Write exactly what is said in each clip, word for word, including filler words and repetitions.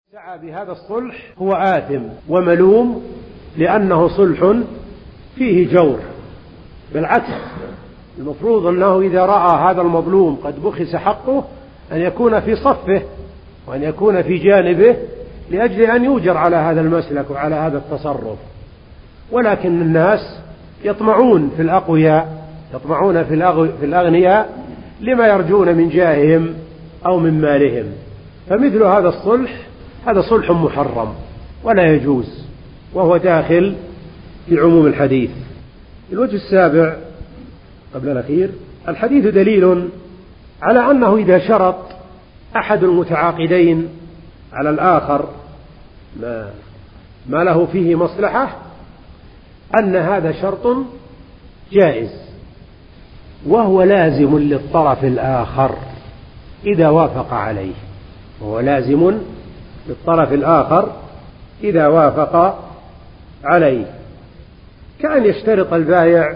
سعى بهذا الصلح هو آثم وملوم لأنه صلح فيه جور. بالعكس، المفروض أنه إذا رأى هذا المظلوم قد بخس حقه أن يكون في صفه وأن يكون في جانبه لأجل أن يؤجر على هذا المسلك وعلى هذا التصرف. ولكن الناس يطمعون في الأقوياء، يطمعون في الأغنياء لما يرجون من جاههم أو من مالهم. فمثل هذا الصلح هذا صلح محرم ولا يجوز، وهو داخل في عموم الحديث. الوجه السابع قبل الأخير: الحديث دليل على أنه إذا شرط أحد المتعاقدين على الآخر ما, ما له فيه مصلحة أن هذا شرط جائز، وهو لازم للطرف الآخر إذا وافق عليه، وهو لازم للطرف الآخر إذا وافق عليه، كأن يشترط البائع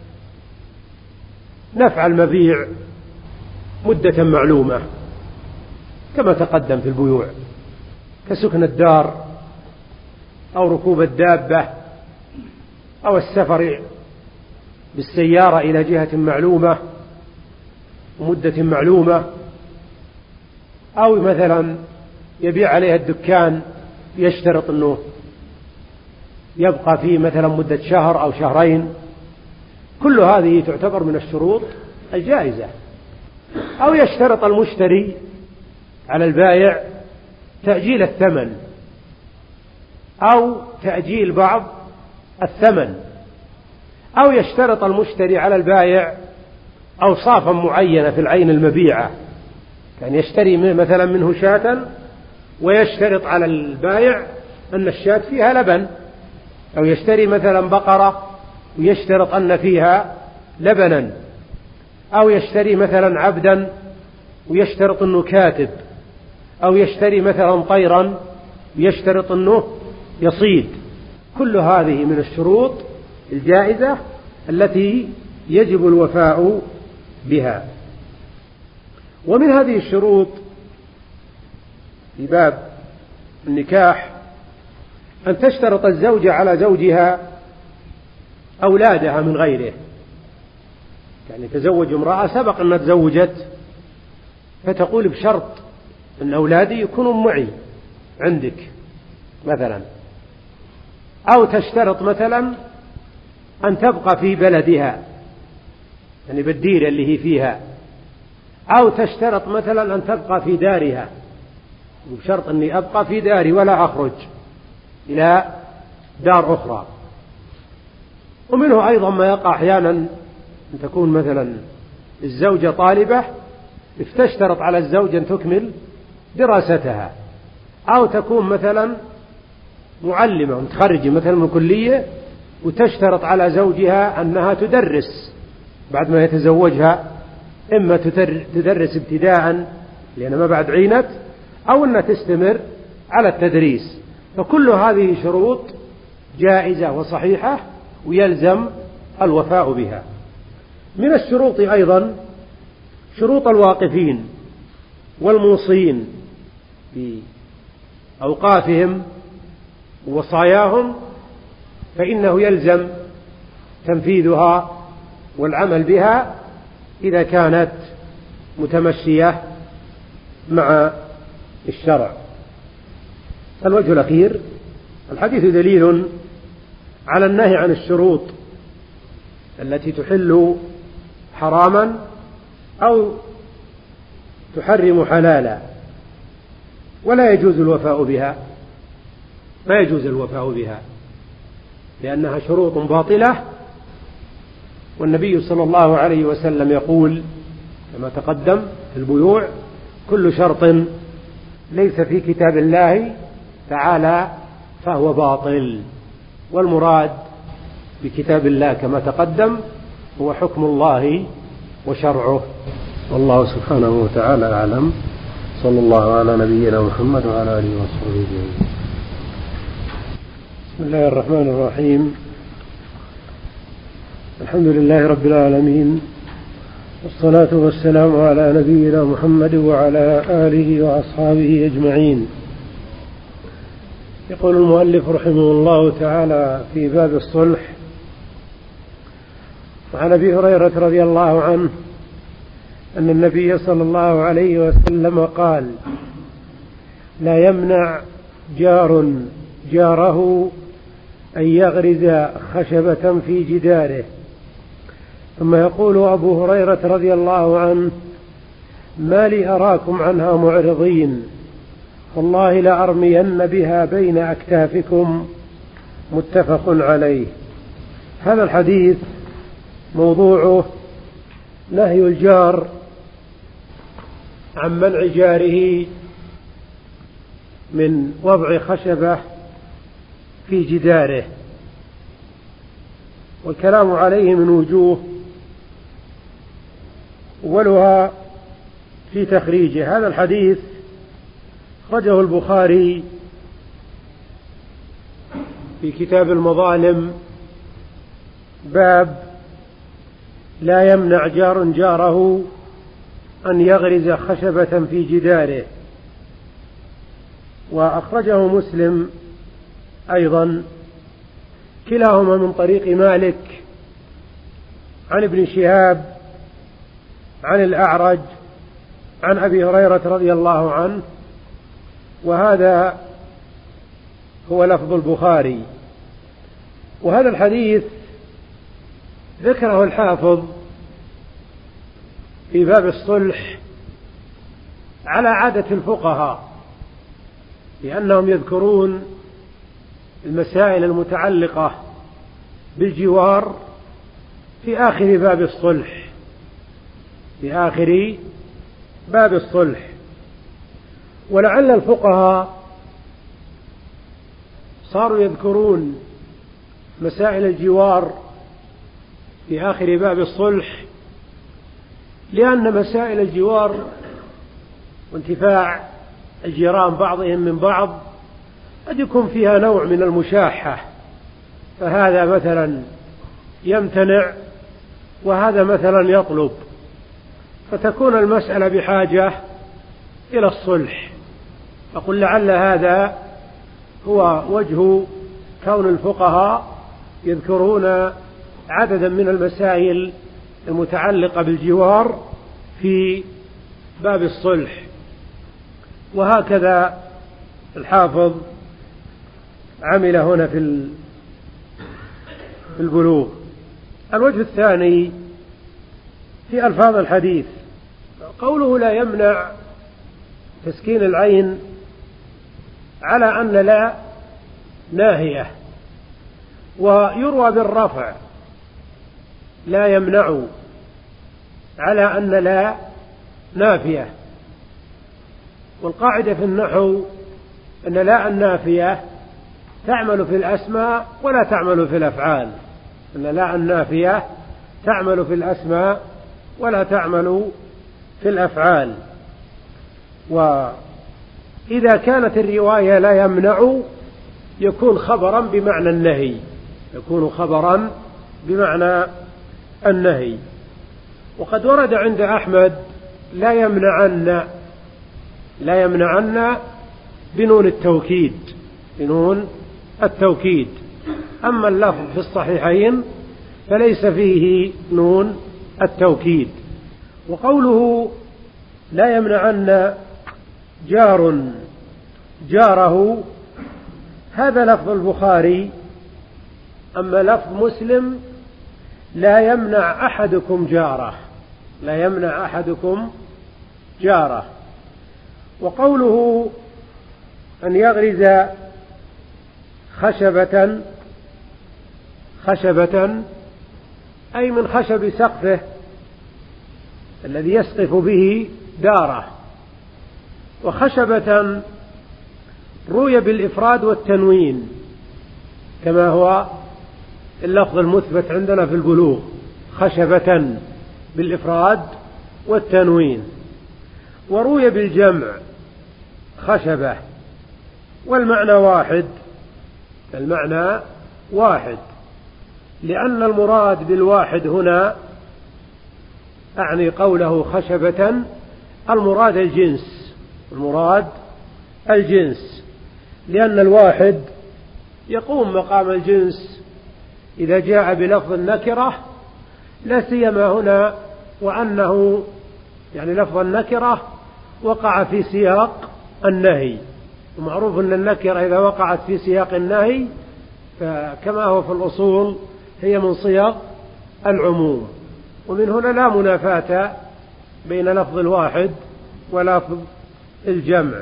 نفع المبيع مدة معلومة كما تقدم في البيوع، كسكن الدار أو ركوب الدابة أو السفر بالسيارة إلى جهة معلومة ومدة معلومة، أو مثلا يبيع عليها الدكان يشترط أنه يبقى فيه مثلا مدة شهر أو شهرين. كل هذه تعتبر من الشروط الجائزة. أو يشترط المشتري على البائع تأجيل الثمن أو تأجيل بعض الثمن، أو يشترط المشتري على البائع أوصافا معينة في العين المبيعة، كان يشتري مثلا منه شاة ويشترط على البائع أن الشاة فيها لبن، أو يشتري مثلا بقرة ويشترط أن فيها لبنا، أو يشتري مثلا عبدا ويشترط أنه كاتب، أو يشتري مثلا طيرا ويشترط أنه يصيد. كل هذه من الشروط الجائزة التي يجب الوفاء بها. ومن هذه الشروط في باب النكاح أن تشترط الزوجة على زوجها أولادها من غيره، يعني تزوج امرأة سبق أن تزوجت فتقول بشرط أن أولادي يكونوا معي عندك مثلا، أو تشترط مثلا أن تبقى في بلدها يعني بالديرة اللي هي فيها، أو تشترط مثلا أن تبقى في دارها بشرط أني أبقى في داري ولا أخرج إلى دار أخرى. ومنه أيضا ما يقع أحيانا أن تكون مثلا الزوجة طالبة فتشترط على الزوج أن تكمل دراستها، أو تكون مثلا معلمة متخرجة مثلا من كلية وتشترط على زوجها أنها تدرس بعد ما يتزوجها، إما تدرس ابتداء لأن ما بعد عينت، أو أنها تستمر على التدريس. فكل هذه شروط جائزة وصحيحة ويلزم الوفاء بها. من الشروط أيضا شروط الواقفين والموصين في أوقافهم ووصاياهم، فإنه يلزم تنفيذها والعمل بها إذا كانت متمشية مع الشرع. الوجه الأخير: الحديث دليل على النهي عن الشروط التي تحل حراما أو تحرم حلالا، ولا يجوز الوفاء بها، ما يجوز الوفاء بها لأنها شروط باطلة. والنبي صلى الله عليه وسلم يقول كما تقدم في البيوع: كل شرط ليس في كتاب الله تعالى فهو باطل. والمراد بكتاب الله كما تقدم هو حكم الله وشرعه. والله سبحانه وتعالى أعلم. صلى الله على نبينا محمد وعلى آله وصحبه أجمعين. بسم الله الرحمن الرحيم. الحمد لله رب العالمين، والصلاة والسلام على نبينا محمد وعلى آله وأصحابه أجمعين. يقول المؤلف رحمه الله تعالى في باب الصلح: وعن أبي هريرة رضي الله عنه أن النبي صلى الله عليه وسلم قال: لا يمنع جار جاره أن يغرز خشبة في جداره. ثم يقول أبو هريرة رضي الله عنه: ما لي أراكم عنها معرضين، والله لأرمين بها بين أكتافكم. متفق عليه. هذا الحديث موضوعه نهي الجار عن منع جاره من وضع خشبة في جداره، والكلام عليه من وجوه، أولها في تخريجه. هذا الحديث أخرجه البخاري في كتاب المظالم، باب لا يمنع جار جاره أن يغرز خشبة في جداره. وأخرجه مسلم أيضا، كلاهما من طريق مالك عن ابن شهاب عن الأعرج عن أبي هريرة رضي الله عنه، وهذا هو لفظ البخاري. وهذا الحديث ذكره الحافظ في باب الصلح على عادة الفقهاء، لأنهم يذكرون المسائل المتعلقة بالجوار في آخر باب الصلح في آخر باب الصلح ولعل الفقهاء صاروا يذكرون مسائل الجوار في آخر باب الصلح، لأن مسائل الجوار وانتفاع الجيران بعضهم من بعض قد يكون فيها نوع من المشاحة، فهذا مثلا يمتنع وهذا مثلا يطلب، فتكون المسألة بحاجة إلى الصلح. أقول لعل هذا هو وجه كون الفقهاء يذكرون عددا من المسائل المتعلقة بالجوار في باب الصلح. وهكذا الحافظ عمل هنا في البلوغ. الوجه الثاني في ألفاظ الحديث، قوله لا يمنع تسكين العين على أن لا ناهية، ويروى بالرفع لا يمنع على أن لا نافية. والقاعدة في النحو أن لا النافية تعمل في الأسماء ولا تعمل في الأفعال، أن لا النافية تعمل في الأسماء ولا تعمل في الأفعال. وإذا كانت الرواية لا يمنع يكون خبرا بمعنى النهي، يكون خبرا بمعنى النهي. وقد ورد عند أحمد لا يمنعن، لا يمنعن بنون التوكيد، بنون التوكيد. أما اللفظ في الصحيحين فليس فيه نون التوكيد. وقوله لا يمنعن جار جاره، هذا لفظ البخاري. أما لفظ مسلم لا يمنع أحدكم جاره، لا يمنع أحدكم جاره. وقوله أن يغرز خشبة خشبة أي من خشب سقفه الذي يسقف به داره. وخشبة روي بالإفراد والتنوين كما هو اللفظ المثبت عندنا في البلوغ، خشبة بالإفراد والتنوين. وروي بالجمع خشبة، والمعنى واحد، المعنى واحد، لأن المراد بالواحد هنا أعني قوله خشبة المراد الجنس، المراد الجنس، لأن الواحد يقوم مقام الجنس إذا جاء بلفظ النكرة، لا سيما هنا وأنه يعني لفظ النكرة وقع في سياق النهي، ومعروف أن النكرة إذا وقعت في سياق النهي فكما هو في الأصول هي من صيغ العموم، ومن هنا لا منافاة بين لفظ الواحد ولفظ الجمع.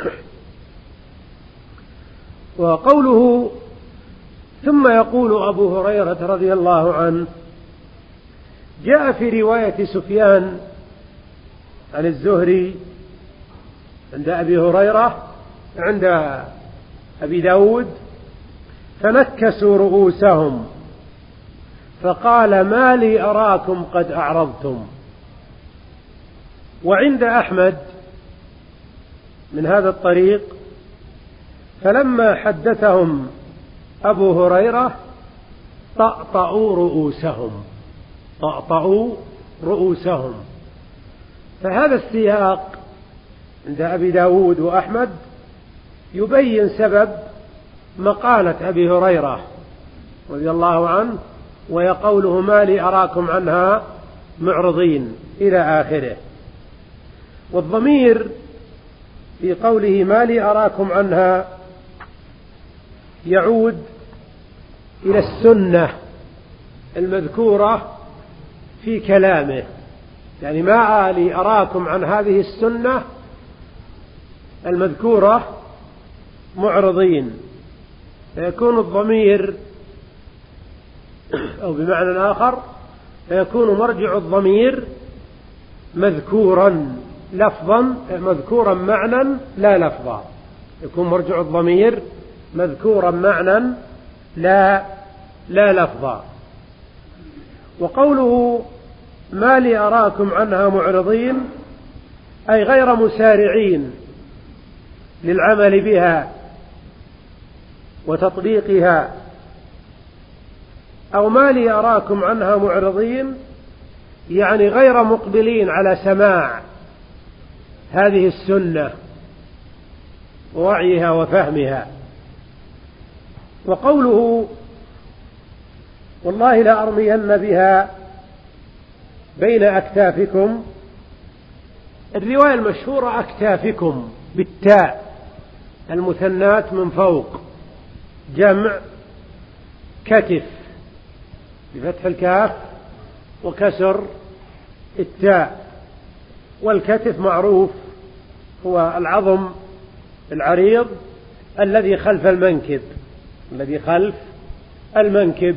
وقوله ثم يقول أبو هريرة رضي الله عنه، جاء في رواية سفيان عن الزهري عند أبي هريرة عند أبي داود، فنكسوا رؤوسهم فقال ما لي أراكم قد أعرضتم. وعند أحمد من هذا الطريق، فلما حدثهم أبو هريرة طأطأوا رؤوسهم طأطأوا رؤوسهم. فهذا السياق عند أبي داود وأحمد يبين سبب مقالة أبي هريرة رضي الله عنه، ويقوله ما لي أراكم عنها معرضين إلى آخره. والضمير في قوله ما لي أراكم عنها يعود إلى السنة المذكورة في كلامه، يعني ما لي أراكم عن هذه السنة المذكورة معرضين، فيكون الضمير أو بمعنى آخر فيكون مرجع الضمير مذكورا لفظا مذكورا معنى لا لفظا، يكون مرجع الضمير مذكورا معنى لا لا لفظا. وقوله ما لي أراكم عنها معرضين أي غير مسارعين للعمل بها وتطبيقها، أو ما لي أراكم عنها معرضين يعني غير مقبلين على سماع هذه السنة ووعيها وفهمها. وقوله والله لأرمين بها بين أكتافكم، الرواية المشهورة أكتافكم بالتاء المثنات من فوق، جمع كتف بفتح الكاف وكسر التاء. والكتف معروف هو العظم العريض الذي خلف المنكب الذي خلف المنكب.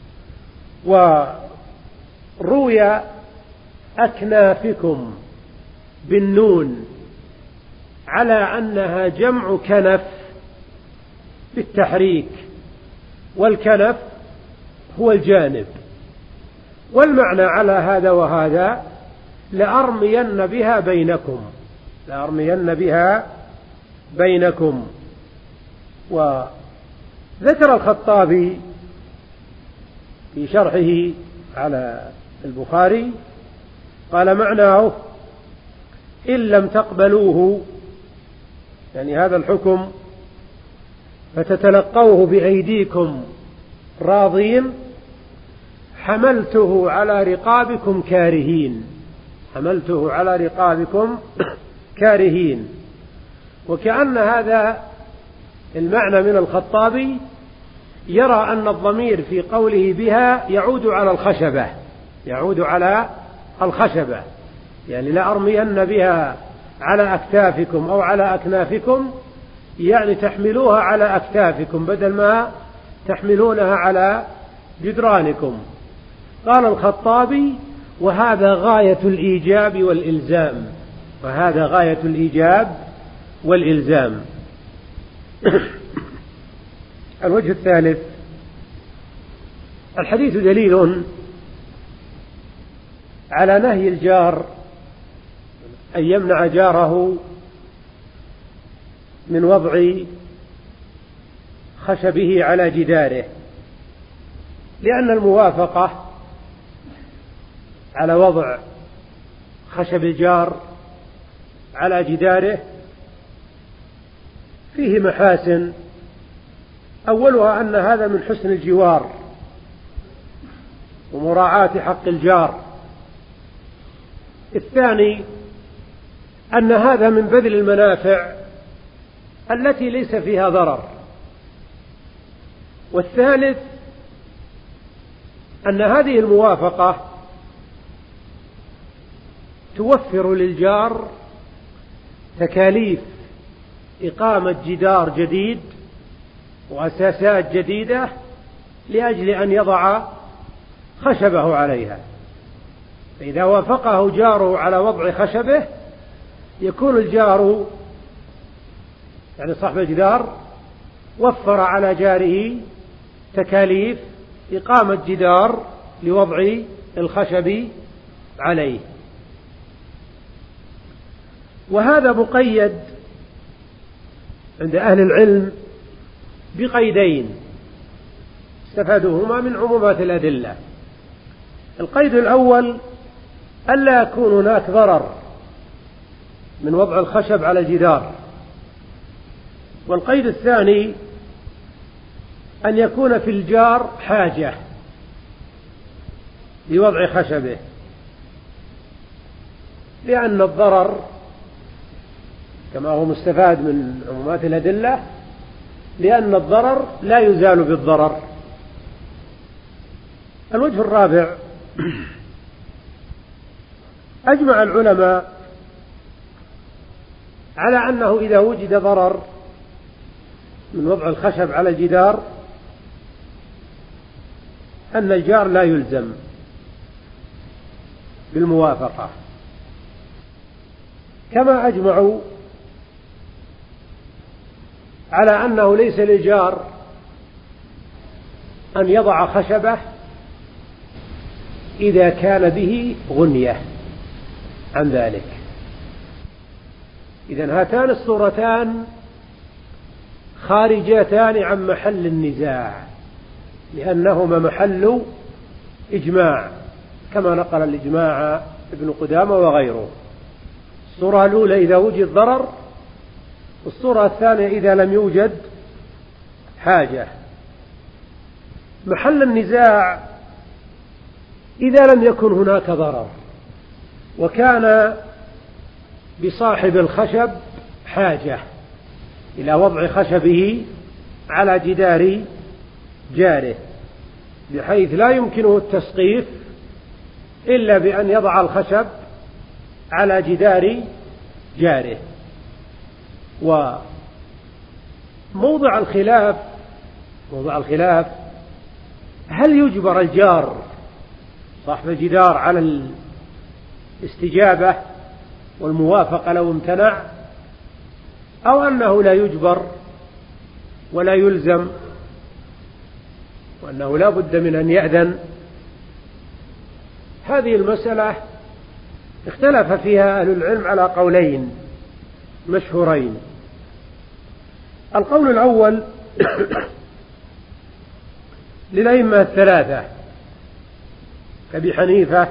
وروي أكنافكم بالنون على أنها جمع كنف بالتحريك، والكنف هو الجانب. والمعنى على هذا وهذا لأرمين بها بينكم لأرمين بها بينكم. وذكر الخطابي في شرحه على البخاري قال معناه إن لم تقبلوه، يعني هذا الحكم، فتتلقوه بأيديكم راضين، حملته على رقابكم كارهين حملته على رقابكم كارهين. وكأن هذا المعنى من الخطابي يرى أن الضمير في قوله بها يعود على الخشبة يعود على الخشبة يعني لا أرمين بها على أكتافكم أو على أكنافكم، يعني تحملوها على أكتافكم بدل ما تحملونها على جدرانكم. قال الخطابي وهذا غاية الإيجاب والإلزام وهذا غاية الإيجاب والإلزام. الوجه الثالث، الحديث دليل على نهي الجار أن يمنع جاره من وضع خشبه على جداره، لأن الموافقة على وضع خشب الجار على جداره فيه محاسن، أولها أن هذا من حسن الجوار ومراعاة حق الجار. الثاني أن هذا من بذل المنافع التي ليس فيها ضرر. والثالث أن هذه الموافقة توفر للجار تكاليف إقامة جدار جديد وأساسات جديدة لأجل أن يضع خشبه عليها. فإذا وافقه جاره على وضع خشبه يكون الجار يعني صاحب الجدار وفر على جاره تكاليف إقامة جدار لوضع الخشب عليه. وهذا مقيد عند أهل العلم بقيدين استفادوهما من عمومات الأدلة. القيد الأول ألا يكون هناك ضرر من وضع الخشب على الجدار. والقيد الثاني أن يكون في الجار حاجة لوضع خشبه، لأن الضرر كما هو مستفاد من عمومات الأدلة لأن الضرر لا يزال بالضرر. الوجه الرابع أجمع العلماء على أنه إذا وجد ضرر من وضع الخشب على الجدار أن الجار لا يلزم بالموافقة، كما أجمعوا على أنه ليس للجار أن يضع خشبه إذا كان به غنية عن ذلك. إذن هاتان الصورتان خارجتان عن محل النزاع لأنهما محل إجماع كما نقل الإجماع ابن قدامة وغيره. الصورة الأولى إذا وجد ضرر، والصورة الثانية إذا لم يوجد حاجة. محل النزاع إذا لم يكن هناك ضرر وكان بصاحب الخشب حاجة إلى وضع خشبه على جدار جاره بحيث لا يمكنه التسقيف إلا بأن يضع الخشب على جدار جاره. وموضع الخلاف موضع الخلاف هل يجبر الجار صاحب الجدار على الاستجابة والموافقة لو امتنع، أو أنه لا يجبر ولا يلزم وأنه لا بد من أن يأذن. هذه المسألة اختلف فيها أهل العلم على قولين مشهورين. القول الأول للأئمة الثلاثة كأبي حنيفة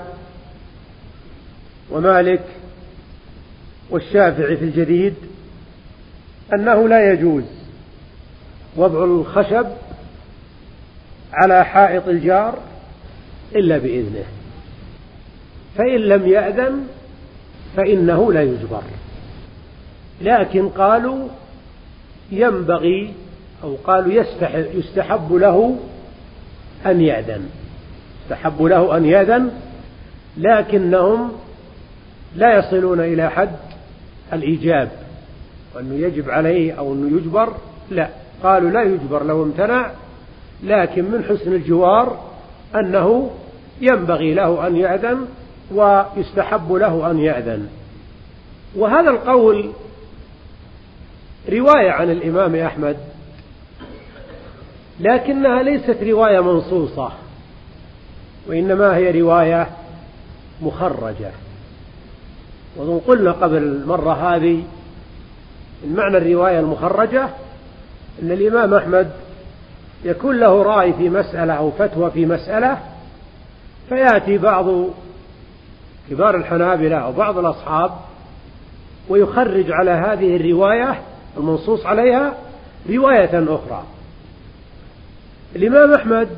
ومالك والشافعي في الجديد أنه لا يجوز وضع الخشب على حائط الجار إلا بإذنه، فإن لم يأذن فإنه لا يجبر. لكن قالوا ينبغي أو قالوا يستحب له أن يأذن يستحب له أن يأذن لكنهم لا يصلون إلى حد الإيجاب وأنه يجب عليه أو أنه يجبر، لا، قالوا لا يجبر لو امتنع، لكن من حسن الجوار أنه ينبغي له أن يأذن ويستحب له أن يأذن. وهذا القول رواية عن الإمام أحمد لكنها ليست رواية منصوصة، وإنما هي رواية مخرجة. وظن قلنا قبل المرة هذه إن معنى الرواية المخرجة أن الإمام أحمد يكون له رأي في مسألة أو فتوى في مسألة، فيأتي بعض كبار الحنابلة أو بعض الأصحاب ويخرج على هذه الرواية المنصوص عليها رواية أخرى. الإمام أحمد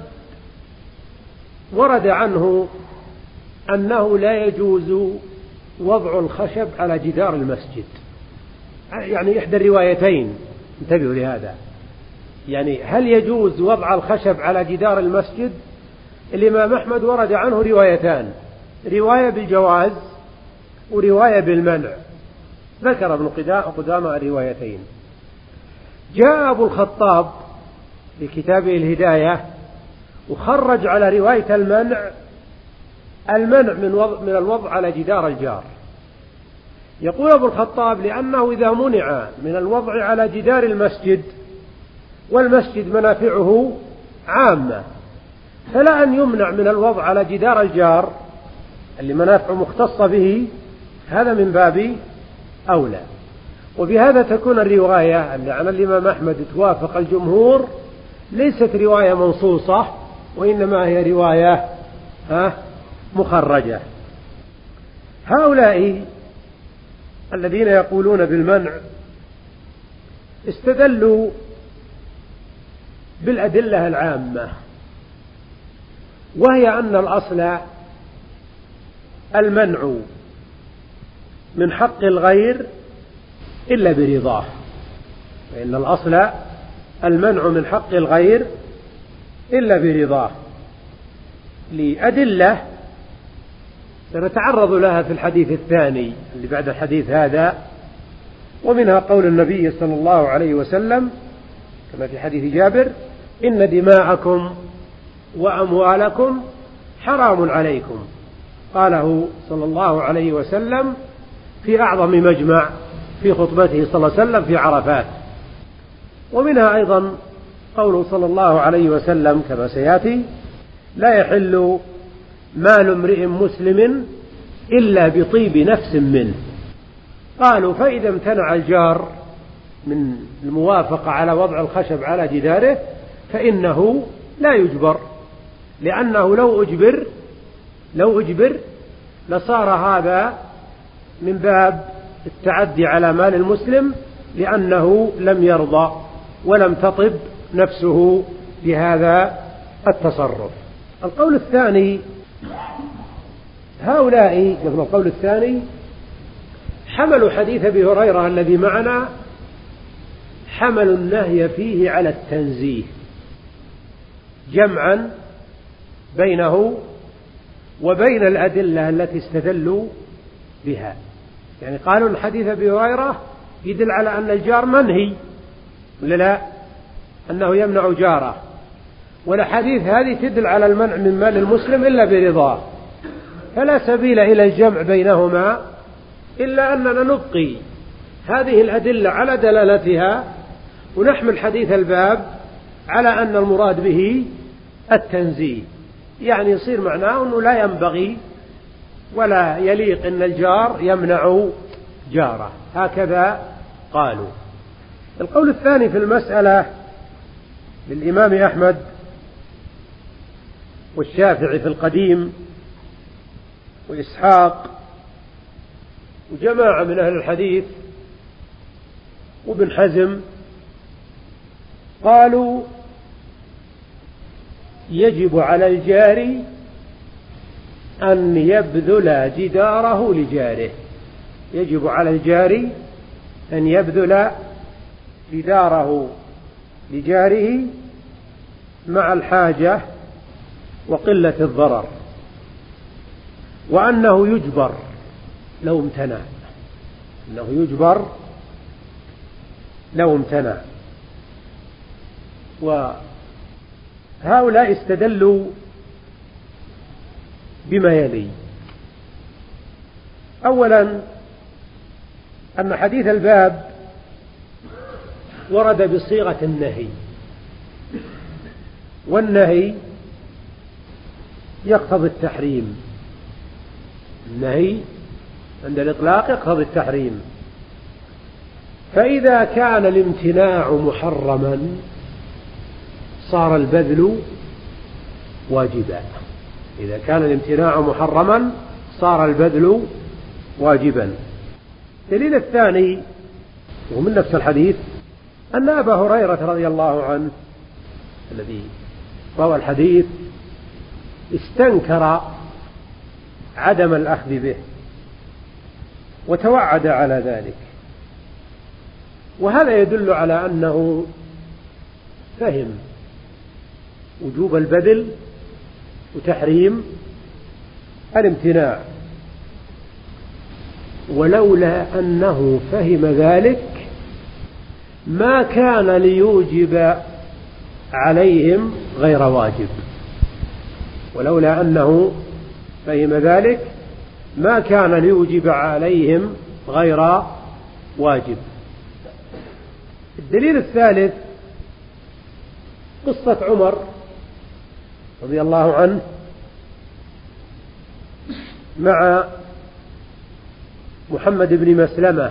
ورد عنه أنه لا يجوز وضع الخشب على جدار المسجد، يعني إحدى الروايتين، انتبهوا لهذا، يعني هل يجوز وضع الخشب على جدار المسجد؟ الإمام أحمد ورد عنه روايتان، رواية بالجواز ورواية بالمنع، ذكر ابن قدامة الروايتين. جاء أبو الخطاب في كتابه الهداية وخرج على رواية المنع المنع من, وضع من الوضع على جدار الجار. يقول أبو الخطاب: لأنه إذا منع من الوضع على جدار المسجد والمسجد منافعه عامة، فلا أن يمنع من الوضع على جدار الجار اللي منافعه مختصة به، هذا من باب أولى. وبهذا تكون الرواية اللي عن الإمام أحمد توافق الجمهور ليست رواية منصوصة، وإنما هي رواية ها مخرجة. هؤلاء الذين يقولون بالمنع استدلوا بالأدلة العامة، وهي أن الأصل المنع من حق الغير إلا برضاه، فإن الأصل المنع من حق الغير إلا برضاه، لأدلة سنتعرض لها في الحديث الثاني اللي بعد الحديث هذا، ومنها قول النبي صلى الله عليه وسلم كما في حديث جابر: إن دماءكم وأموالكم حرام عليكم، قاله صلى الله عليه وسلم في أعظم مجمع في خطبته صلى الله عليه وسلم في عرفات. ومنها أيضا قوله صلى الله عليه وسلم كما سيأتي: لا يحل مال امرئ مسلم إلا بطيب نفس منه. قالوا: فإذا امتنع الجار من الموافقة على وضع الخشب على جداره فإنه لا يجبر، لأنه لو أجبر لو أجبر لصار هذا من باب التعدي على مال المسلم، لأنه لم يرضى ولم تطب نفسه بهذا التصرف. القول الثاني، هؤلاء قبل القول الثاني حملوا حديث أبي هريرة الذي معنا، حملوا النهي فيه على التنزيه، جمعا بينه وبين الأدلة التي استدلوا بها. يعني قالوا أن حديث أبي هريرة يدل على أن الجار منهي، ولا لا؟ أنه يمنع جاره، والحديث هذه تدل على المنع من مال المسلم إلا برضاه، فلا سبيل إلى الجمع بينهما إلا أننا نبقي هذه الأدلة على دلالتها ونحمل حديث الباب على أن المراد به التنزيه، يعني يصير معناه أنه لا ينبغي ولا يليق أن الجار يمنع جاره، هكذا قالوا. القول الثاني في المسألة للإمام أحمد والشافعي في القديم وإسحاق وجماعة من أهل الحديث وابن حزم، قالوا: يجب على الجار أن يبذل جداره لجاره، يجب على الجار أن يبذل جداره لجاره مع الحاجة وقلة الضرر، وأنه يجبر لو امتنع، أنه يجبر لو امتنع. وهؤلاء استدلوا بما يلي: أولا أن حديث الباب ورد بصيغة النهي، والنهي يقتضي التحريم، النهي عند الإطلاق يقتضي التحريم، فإذا كان الامتناع محرما صار البذل واجبا، إذا كان الامتناع محرما صار البذل واجبا. الدليل الثاني ومن نفس الحديث أن أبا هريرة رضي الله عنه الذي روى الحديث استنكر عدم الأخذ به وتوعد على ذلك، وهذا يدل على أنه فهم وجوب البذل وتحريم الامتناع، ولولا أنه فهم ذلك ما كان ليوجب عليهم غير واجب، ولولا أنه فهم ذلك ما كان ليوجب عليهم غير واجب. الدليل الثالث قصة عمر رضي الله عنه مع محمد بن مسلمة،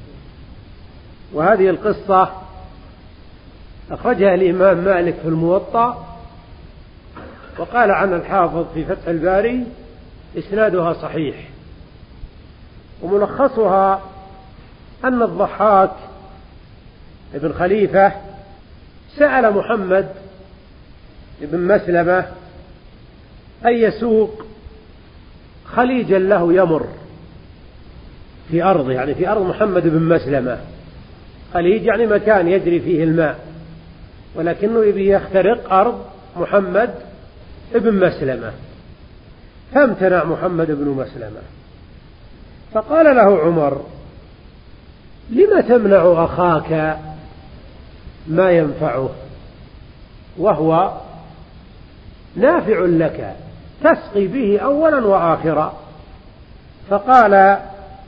وهذه القصة أخرجها الإمام مالك في الموطأ، وقال عن الحافظ في فتح الباري إسنادها صحيح، وملخصها أن الضحاك ابن خليفة سأل محمد بن مسلمة أن يسوق خليجا له يمر في أرضه، يعني في أرض محمد بن مسلمة. خليج يعني مكان يجري فيه الماء، ولكنه يبي يخترق أرض محمد بن مسلمة، فامتنع محمد بن مسلمة، فقال له عمر: لم تمنع أخاك ما ينفعه وهو نافع لك، تسقي به أولا وآخرا؟ فقال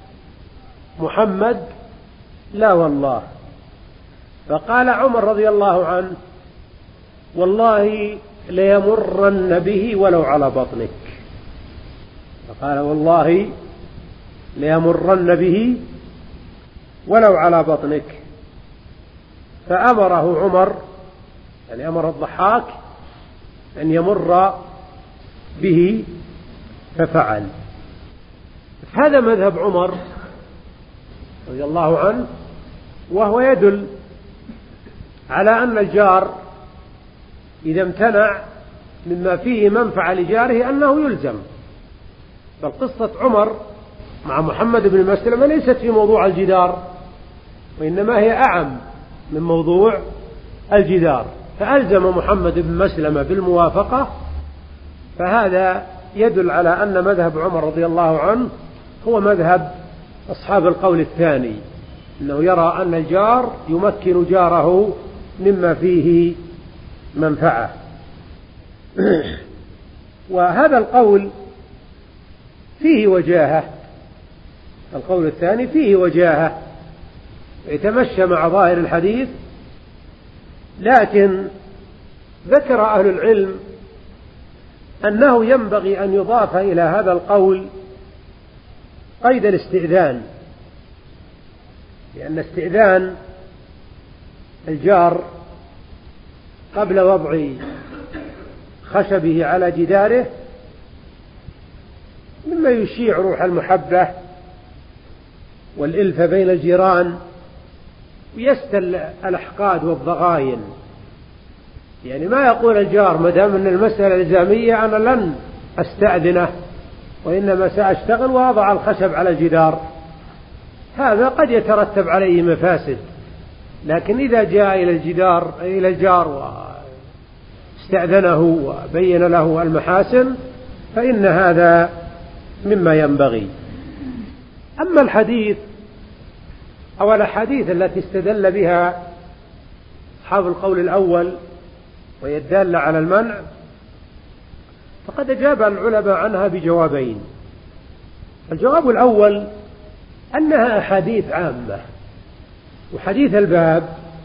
محمد: لا والله. فقال عمر رضي الله عنه: والله ليمرن به ولو على بطنك. فقال: والله ليمرن به ولو على بطنك. فأمره عمر، يعني أمر الضحاك أن يمر به، ففعل. هذا مذهب عمر رضي الله عنه، وهو يدل على أن الجار إذا امتنع مما فيه منفعة لجاره أنه يلزم. بل قصة عمر مع محمد بن مسلمة ليست في موضوع الجدار، وإنما هي أعم من موضوع الجدار، فألزم محمد بن مسلمة بالموافقة. فهذا يدل على أن مذهب عمر رضي الله عنه هو مذهب أصحاب القول الثاني، أنه يرى أن الجار يمكن جاره مما فيه منفعة. وهذا القول فيه وجاهة، القول الثاني فيه وجاهة يتمشى مع ظاهر الحديث، لكن ذكر أهل العلم أنه ينبغي أن يضاف إلى هذا القول قيد الاستئذان، لأن استئذان الجار قبل وضع خشبه على جداره مما يشيع روح المحبة والإلفة بين الجيران، ويستل الأحقاد والضغاين. يعني ما يقول الجار ما دام أن المسألة الإلزامية أنا لن أستأذنه، وإنما سأشتغل وأضع الخشب على الجدار، هذا قد يترتب عليه مفاسد. لكن إذا جاء إلى الجدار إلى الجار واستأذنه وبين له المحاسن فإن هذا مما ينبغي. أما الحديث أو الأحاديث التي استدل بها أصحاب القول الأول وهي الدالة على المنع، فقد أجاب العلماء عنها بجوابين. الجواب الأول أنها أحاديث عامة، وحديث الباب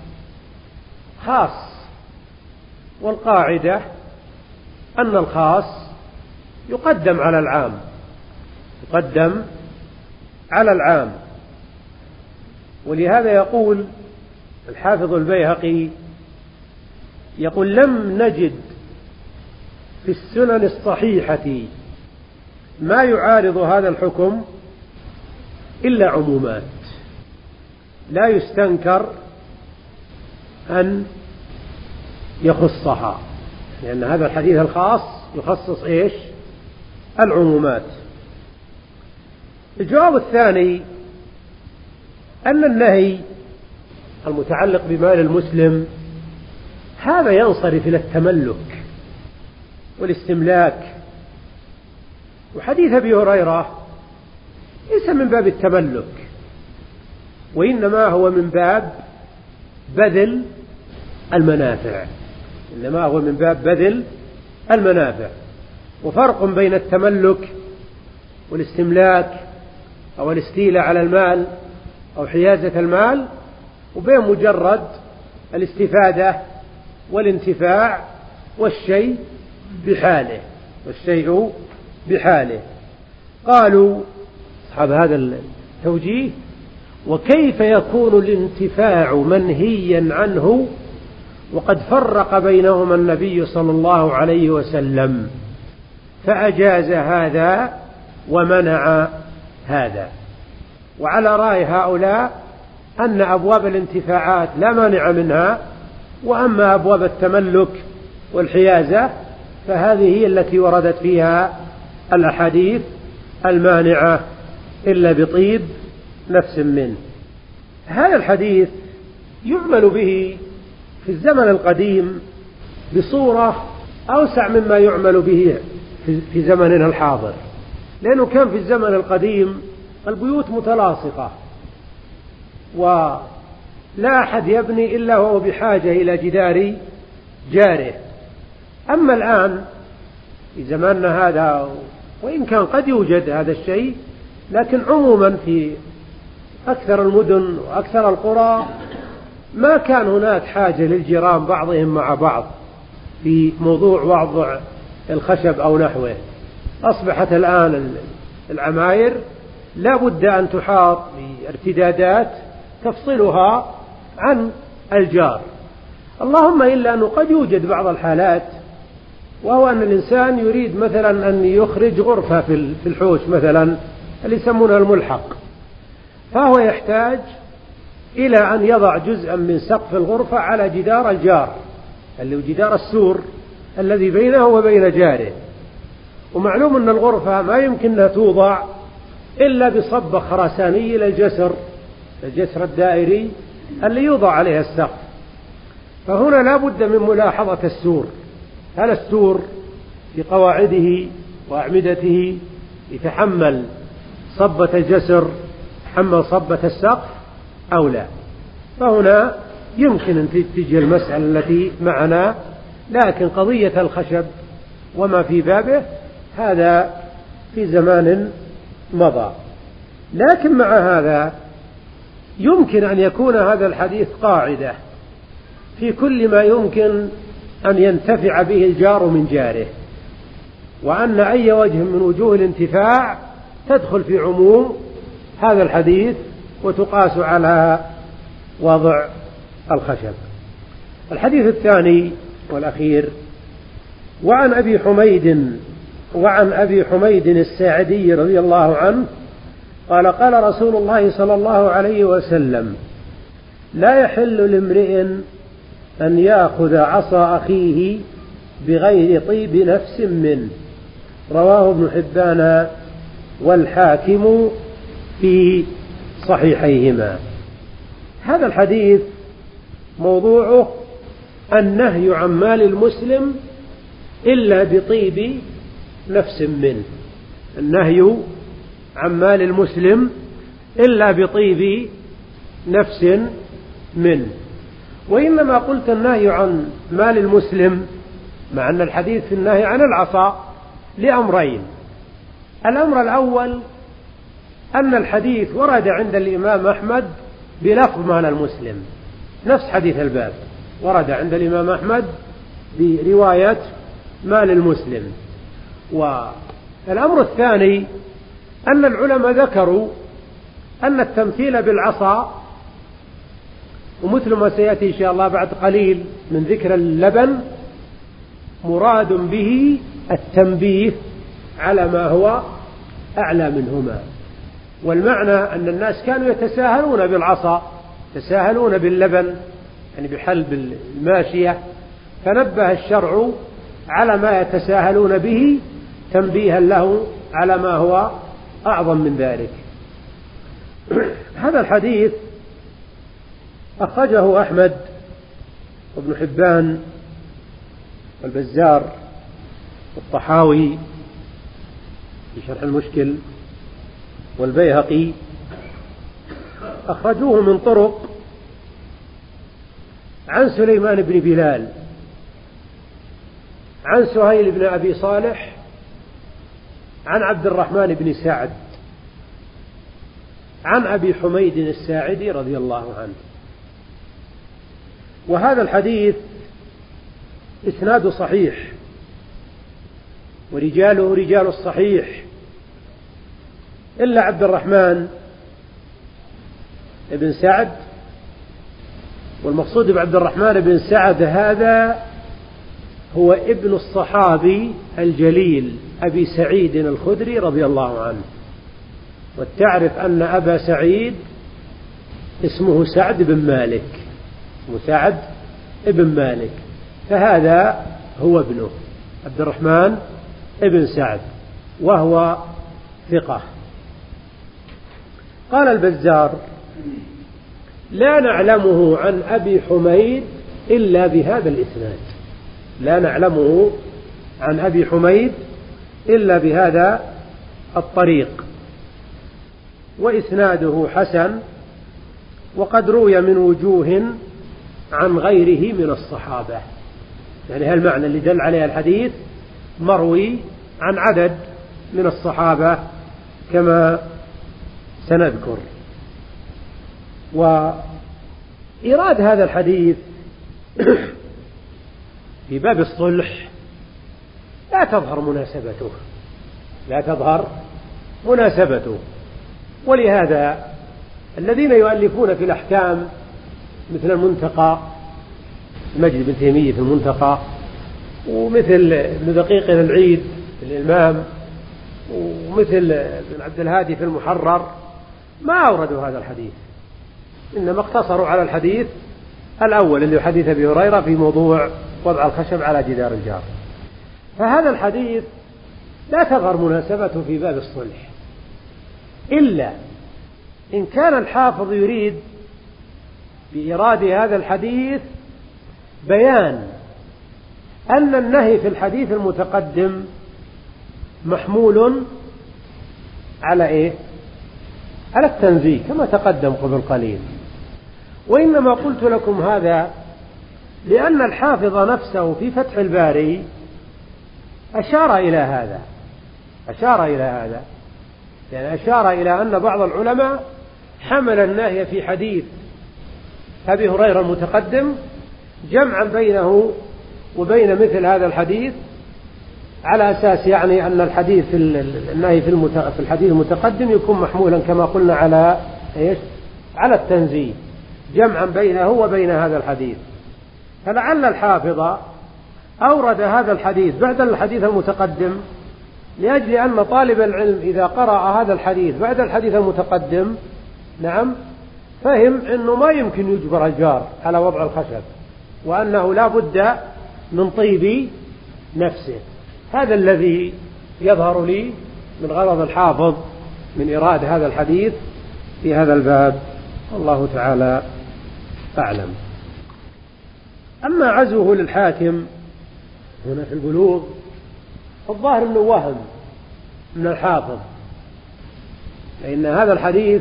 خاص، والقاعدة أن الخاص يقدم على العام، يقدم على العام. ولهذا يقول الحافظ البيهقي يقول: لم نجد في السنن الصحيحة ما يعارض هذا الحكم إلا عمومات لا يستنكر أن يخصها، لأن هذا الحديث الخاص يخصص إيش؟ العمومات. الجواب الثاني أن النهي المتعلق بمال المسلم هذا ينصرف إلى التملك والاستملاك، وحديث أبي هريرة ليس من باب التملك، وإنما هو من باب بذل المنافع، إنما هو من باب بذل المنافع. وفرق بين التملك والاستملاك أو الاستيلاء على المال أو حيازة المال وبين مجرد الاستفادة والانتفاع والشيء بحاله والشيء بحاله. قالوا أصحاب هذا التوجيه: وكيف يكون الانتفاع منهيا عنه وقد فرق بينهما النبي صلى الله عليه وسلم فأجاز هذا ومنع هذا؟ وعلى رأي هؤلاء أن أبواب الانتفاعات لا مانع منها، وأما أبواب التملك والحيازة فهذه هي التي وردت فيها الأحاديث المانعة إلا بطيب نفس منه. هذا الحديث يعمل به في الزمن القديم بصورة أوسع مما يعمل به في زمننا الحاضر، لأنه كان في الزمن القديم البيوت متلاصقة ولا أحد يبني إلا وهو بحاجة إلى جدار جاره. أما الآن في زماننا هذا، وإن كان قد يوجد هذا الشيء، لكن عموما في أكثر المدن وأكثر القرى ما كان هناك حاجة للجيران بعضهم مع بعض في موضوع وضع الخشب أو نحوه. أصبحت الآن العماير لا بد أن تحاط بارتدادات تفصلها عن الجار، اللهم إلا أنه قد يوجد بعض الحالات، وهو أن الإنسان يريد مثلا أن يخرج غرفة في الحوش مثلا اللي يسمونها الملحق، فهو يحتاج إلى أن يضع جزءا من سقف الغرفة على جدار الجار اللي هو جدار السور الذي بينه وبين جاره. ومعلوم أن الغرفة ما يمكنها توضع إلا بصبة خرسانية للجسر الجسر الدائري اللي يوضع عليه السقف. فهنا لا بد من ملاحظة السور، هل السور بقواعده وأعمدته يتحمل صبة الجسر يتحمل صبة السقف أو لا؟ فهنا يمكن أن تجي المسألة التي معنا، لكن قضية الخشب وما في بابه هذا في زمان مضى. لكن مع هذا يمكن أن يكون هذا الحديث قاعدة في كل ما يمكن أن ينتفع به الجار من جاره، وأن أي وجه من وجوه الانتفاع تدخل في عموم هذا الحديث وتقاس على وضع الخشب. الحديث الثاني والأخير: وعن أبي حميد وعن أبي حميد الساعدي رضي الله عنه قال: قال رسول الله صلى الله عليه وسلم: لا يحل لامرئ أن يأخذ عصا أخيه بغير طيب نفس منه. رواه ابن حبان والحاكم في صحيحيهما. هذا الحديث موضوعه النهي عن مال المسلم إلا بطيب نفس منه، النهي عن مال المسلم إلا بطيب نفس منه. وإنما قلت النهي عن مال المسلم مع أن الحديث في النهي عن العصا لأمرين: الأمر الأول أن الحديث ورد عند الإمام أحمد بلفظ مال المسلم، نفس حديث الباب ورد عند الإمام أحمد برواية مال المسلم. والأمر الثاني أن العلماء ذكروا أن التمثيل بالعصا، ومثل ما سيأتي إن شاء الله بعد قليل من ذكر اللبن، مراد به التنبيه على ما هو أعلى منهما. والمعنى أن الناس كانوا يتساهلون بالعصا، يتساهلون باللبن يعني بحلب الماشية، فنبه الشرع على ما يتساهلون به تنبيها له على ما هو أعظم من ذلك. هذا الحديث أخرجه أحمد وابن حبان والبزار والطحاوي في شرح المشكل والبيهقي، أخرجوه من طرق عن سليمان بن بلال عن سهيل بن أبي صالح عن عبد الرحمن بن سعد عن أبي حميد الساعدي رضي الله عنه. وهذا الحديث إسناد صحيح ورجاله رجال الصحيح إلا عبد الرحمن بن سعد، والمقصود بعبد الرحمن بن سعد هذا هو ابن الصحابي الجليل أبي سعيد الخدري رضي الله عنه. وتعرف أن أبا سعيد اسمه سعد بن مالك، اسمه سعد بن مالك، فهذا هو ابنه عبد الرحمن بن سعد وهو ثقة. قال البزار: لا نعلمه عن أبي حميد إلا بهذا الإسناد، لا نعلمه عن أبي حميد إلا بهذا الطريق، وإسناده حسن، وقد روي من وجوه عن غيره من الصحابة. يعني هالمعنى اللي دل عليه الحديث مروي عن عدد من الصحابة كما سنذكر. وإيراد هذا الحديث في باب الصلح لا تظهر مناسبته، لا تظهر مناسبته، ولهذا الذين يؤلفون في الأحكام مثل المنتقى، مجد بن تيمية في المنتقى، ومثل ابن دقيق العيد في الإمام، ومثل ابن عبد الهادي في المحرر، ما أوردوا هذا الحديث، إنما اقتصروا على الحديث الأول اللي حديث أبي هريرة في موضوع وضع الخشب على جدار الجار. فهذا الحديث لا تظهر مناسبته في باب الصلح إلا إن كان الحافظ يريد بإيراد هذا الحديث بيان أن النهي في الحديث المتقدم محمول على إيه؟ على التنزيه كما تقدم قبل قليل. وإنما قلت لكم هذا لأن الحافظ نفسه في فتح الباري أشار إلى هذا، أشار إلى هذا يعني أشار إلى أن بعض العلماء حمل النهي في حديث أبي هريرة المتقدم جمعا بينه وبين مثل هذا الحديث على أساس يعني أن الحديث النهي في الحديث المتقدم يكون محمولا كما قلنا على إيش؟ على التنزيه جمعا بينه وبين هذا الحديث. فلعل الحافظ أورد هذا الحديث بعد الحديث المتقدم لأجل أن طالب العلم إذا قرأ هذا الحديث بعد الحديث المتقدم نعم فهم أنه ما يمكن يجبر الجار على وضع الخشب، وأنه لا بد من طيب نفسه. هذا الذي يظهر لي من غرض الحافظ من إيراد هذا الحديث في هذا الباب، الله تعالى أعلم. أما عزوه للحاكم هنا في البلوغ الظاهر أنه وهم من الحافظ، لأن هذا الحديث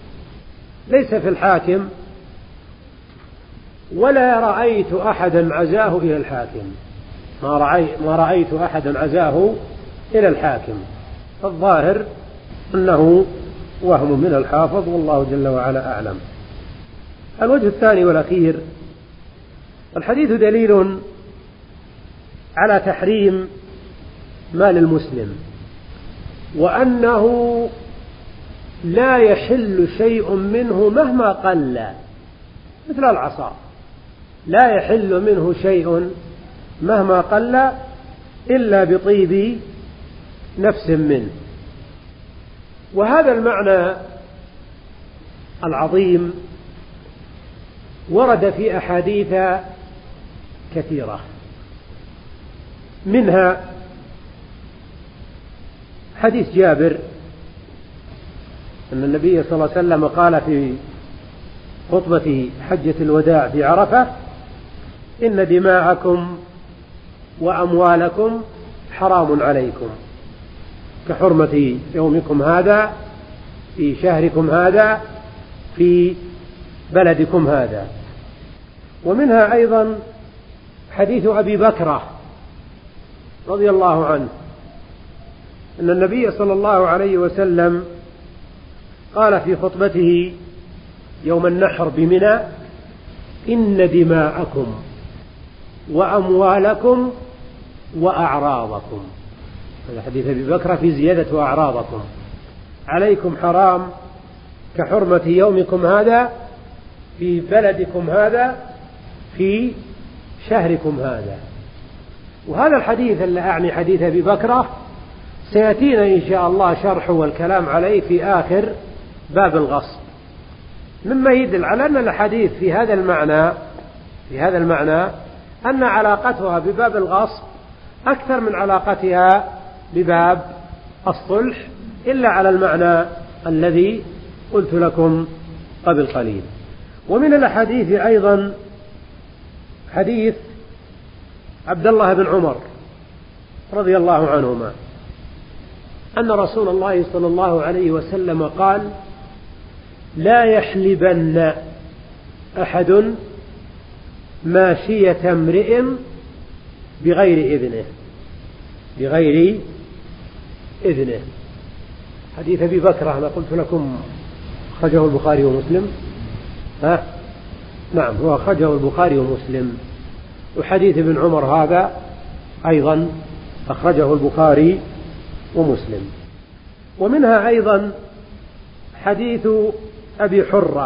ليس في الحاكم ولا رأيت أحدا عزاه إلى الحاكم، ما رأيت, ما رأيت أحدا عزاه إلى الحاكم. الظاهر أنه وهم من الحافظ والله جل وعلا أعلم. الوجه الثاني والأخير: الحديث دليل على تحريم مال المسلم، وأنه لا يحل شيء منه مهما قل، مثل العصا لا يحل منه شيء مهما قل إلا بطيب نفس منه. وهذا المعنى العظيم ورد في أحاديث كثيرة، منها حديث جابر أن النبي صلى الله عليه وسلم قال في خطبة حجة الوداع في عرفة: إن دماءكم وأموالكم حرام عليكم كحرمة يومكم هذا في شهركم هذا في بلدكم هذا. ومنها أيضا حديث أبي بكرة رضي الله عنه أن النبي صلى الله عليه وسلم قال في خطبته يوم النحر بمنى: إن دماءكم وأموالكم وأعراضكم، هذا حديث أبي بكر في زيادة وأعراضكم، عليكم حرام كحرمة يومكم هذا في بلدكم هذا في شهركم هذا. وهذا الحديث اللي أعني حديث أبي بكر سيأتينا إن شاء الله شرحه والكلام عليه في آخر باب الغصب، مما يدل على أن الحديث في هذا المعنى في هذا المعنى أن علاقتها بباب الغصب أكثر من علاقتها بباب الصلح، إلا على المعنى الذي قلت لكم قبل قليل. ومن الحديث أيضا حديث عبد الله بن عمر رضي الله عنهما أن رسول الله صلى الله عليه وسلم قال: لا يحلبن أحد ماشية امرئ بغير إذنه بغير إذنه. حديث أبي بكر أنا قلت لكم أخرجه البخاري ومسلم، ها؟ نعم، هو أخرجه البخاري ومسلم. وحديث ابن عمر هذا أيضا أخرجه البخاري ومسلم. ومنها أيضا حديث أبي حرة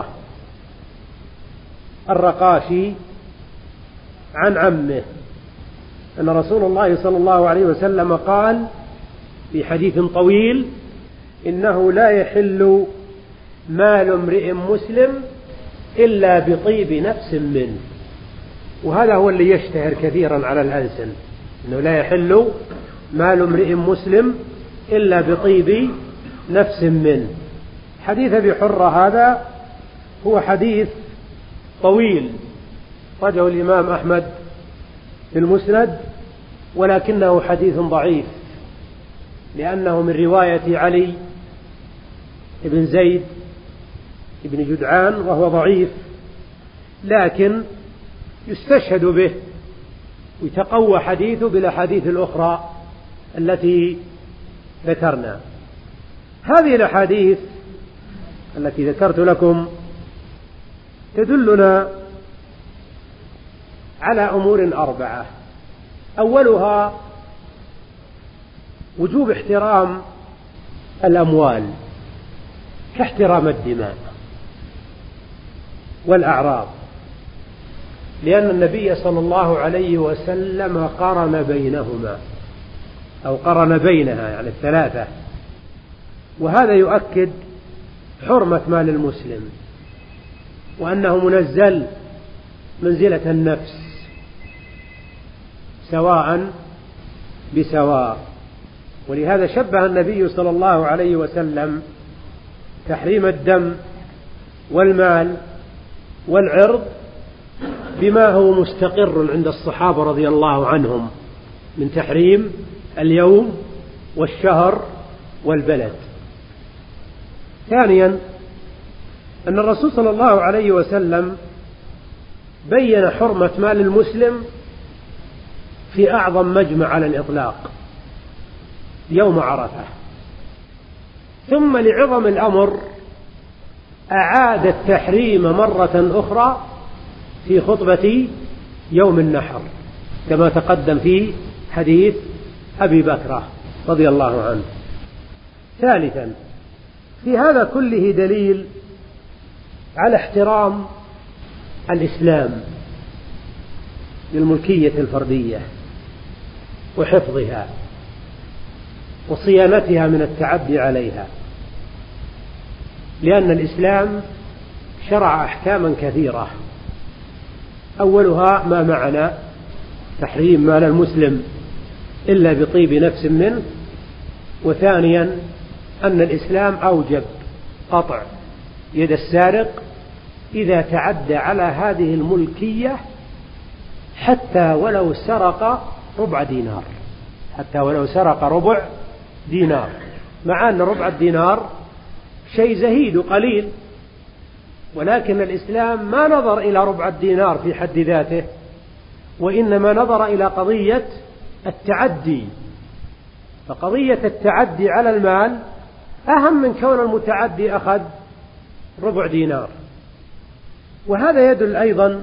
الرقاشي عن عمه أن رسول الله صلى الله عليه وسلم قال في حديث طويل: إنه لا يحل مال امرئ مسلم إلا بطيب نفس منه. وهذا هو اللي يشتهر كثيرا على الألسن، إنه لا يحل مال امرئ مسلم إلا بطيب نفس منه. حديث أبي حرة هذا هو حديث طويل رجعه الإمام أحمد في المسند، ولكنه حديث ضعيف لأنه من رواية علي بن زيد بن جدعان وهو ضعيف، لكن يستشهد به ويتقوى حديثه بالأحاديث الأخرى التي ذكرنا. هذه الأحاديث التي ذكرت لكم تدلنا على أمور أربعة: أولها وجوب احترام الأموال كاحترام الدماء والأعراض، لأن النبي صلى الله عليه وسلم قرن بينهما أو قرن بينها يعني الثلاثة، وهذا يؤكد حرمة مال المسلم وأنه منزل منزلة النفس سواء بسواء. ولهذا شبه النبي صلى الله عليه وسلم تحريم الدم والمال والعرض بما هو مستقر عند الصحابة رضي الله عنهم من تحريم اليوم والشهر والبلد. ثانيا أن الرسول صلى الله عليه وسلم بين حرمة مال المسلم في أعظم مجمع على الإطلاق يوم عرفة، ثم لعظم الأمر أعاد التحريم مرة أخرى في خطبة يوم النحر كما تقدم في حديث أبي بكر رضي الله عنه. ثالثا في هذا كله دليل على احترام الإسلام للملكية الفردية وحفظها وصيانتها من التعدي عليها، لأن الإسلام شرع أحكاما كثيرة أولها ما معنى تحريم مال المسلم إلا بطيب نفس منه، وثانيا أن الإسلام أوجب قطع يد السارق إذا تعدى على هذه الملكية حتى ولو سرق ربع دينار، حتى ولو سرق ربع دينار، مع أن ربع الدينار شيء زهيد وقليل، ولكن الإسلام ما نظر إلى ربع الدينار في حد ذاته، وإنما نظر إلى قضية التعدي، فقضية التعدي على المال أهم من كون المتعدي أخذ ربع دينار. وهذا يدل أيضا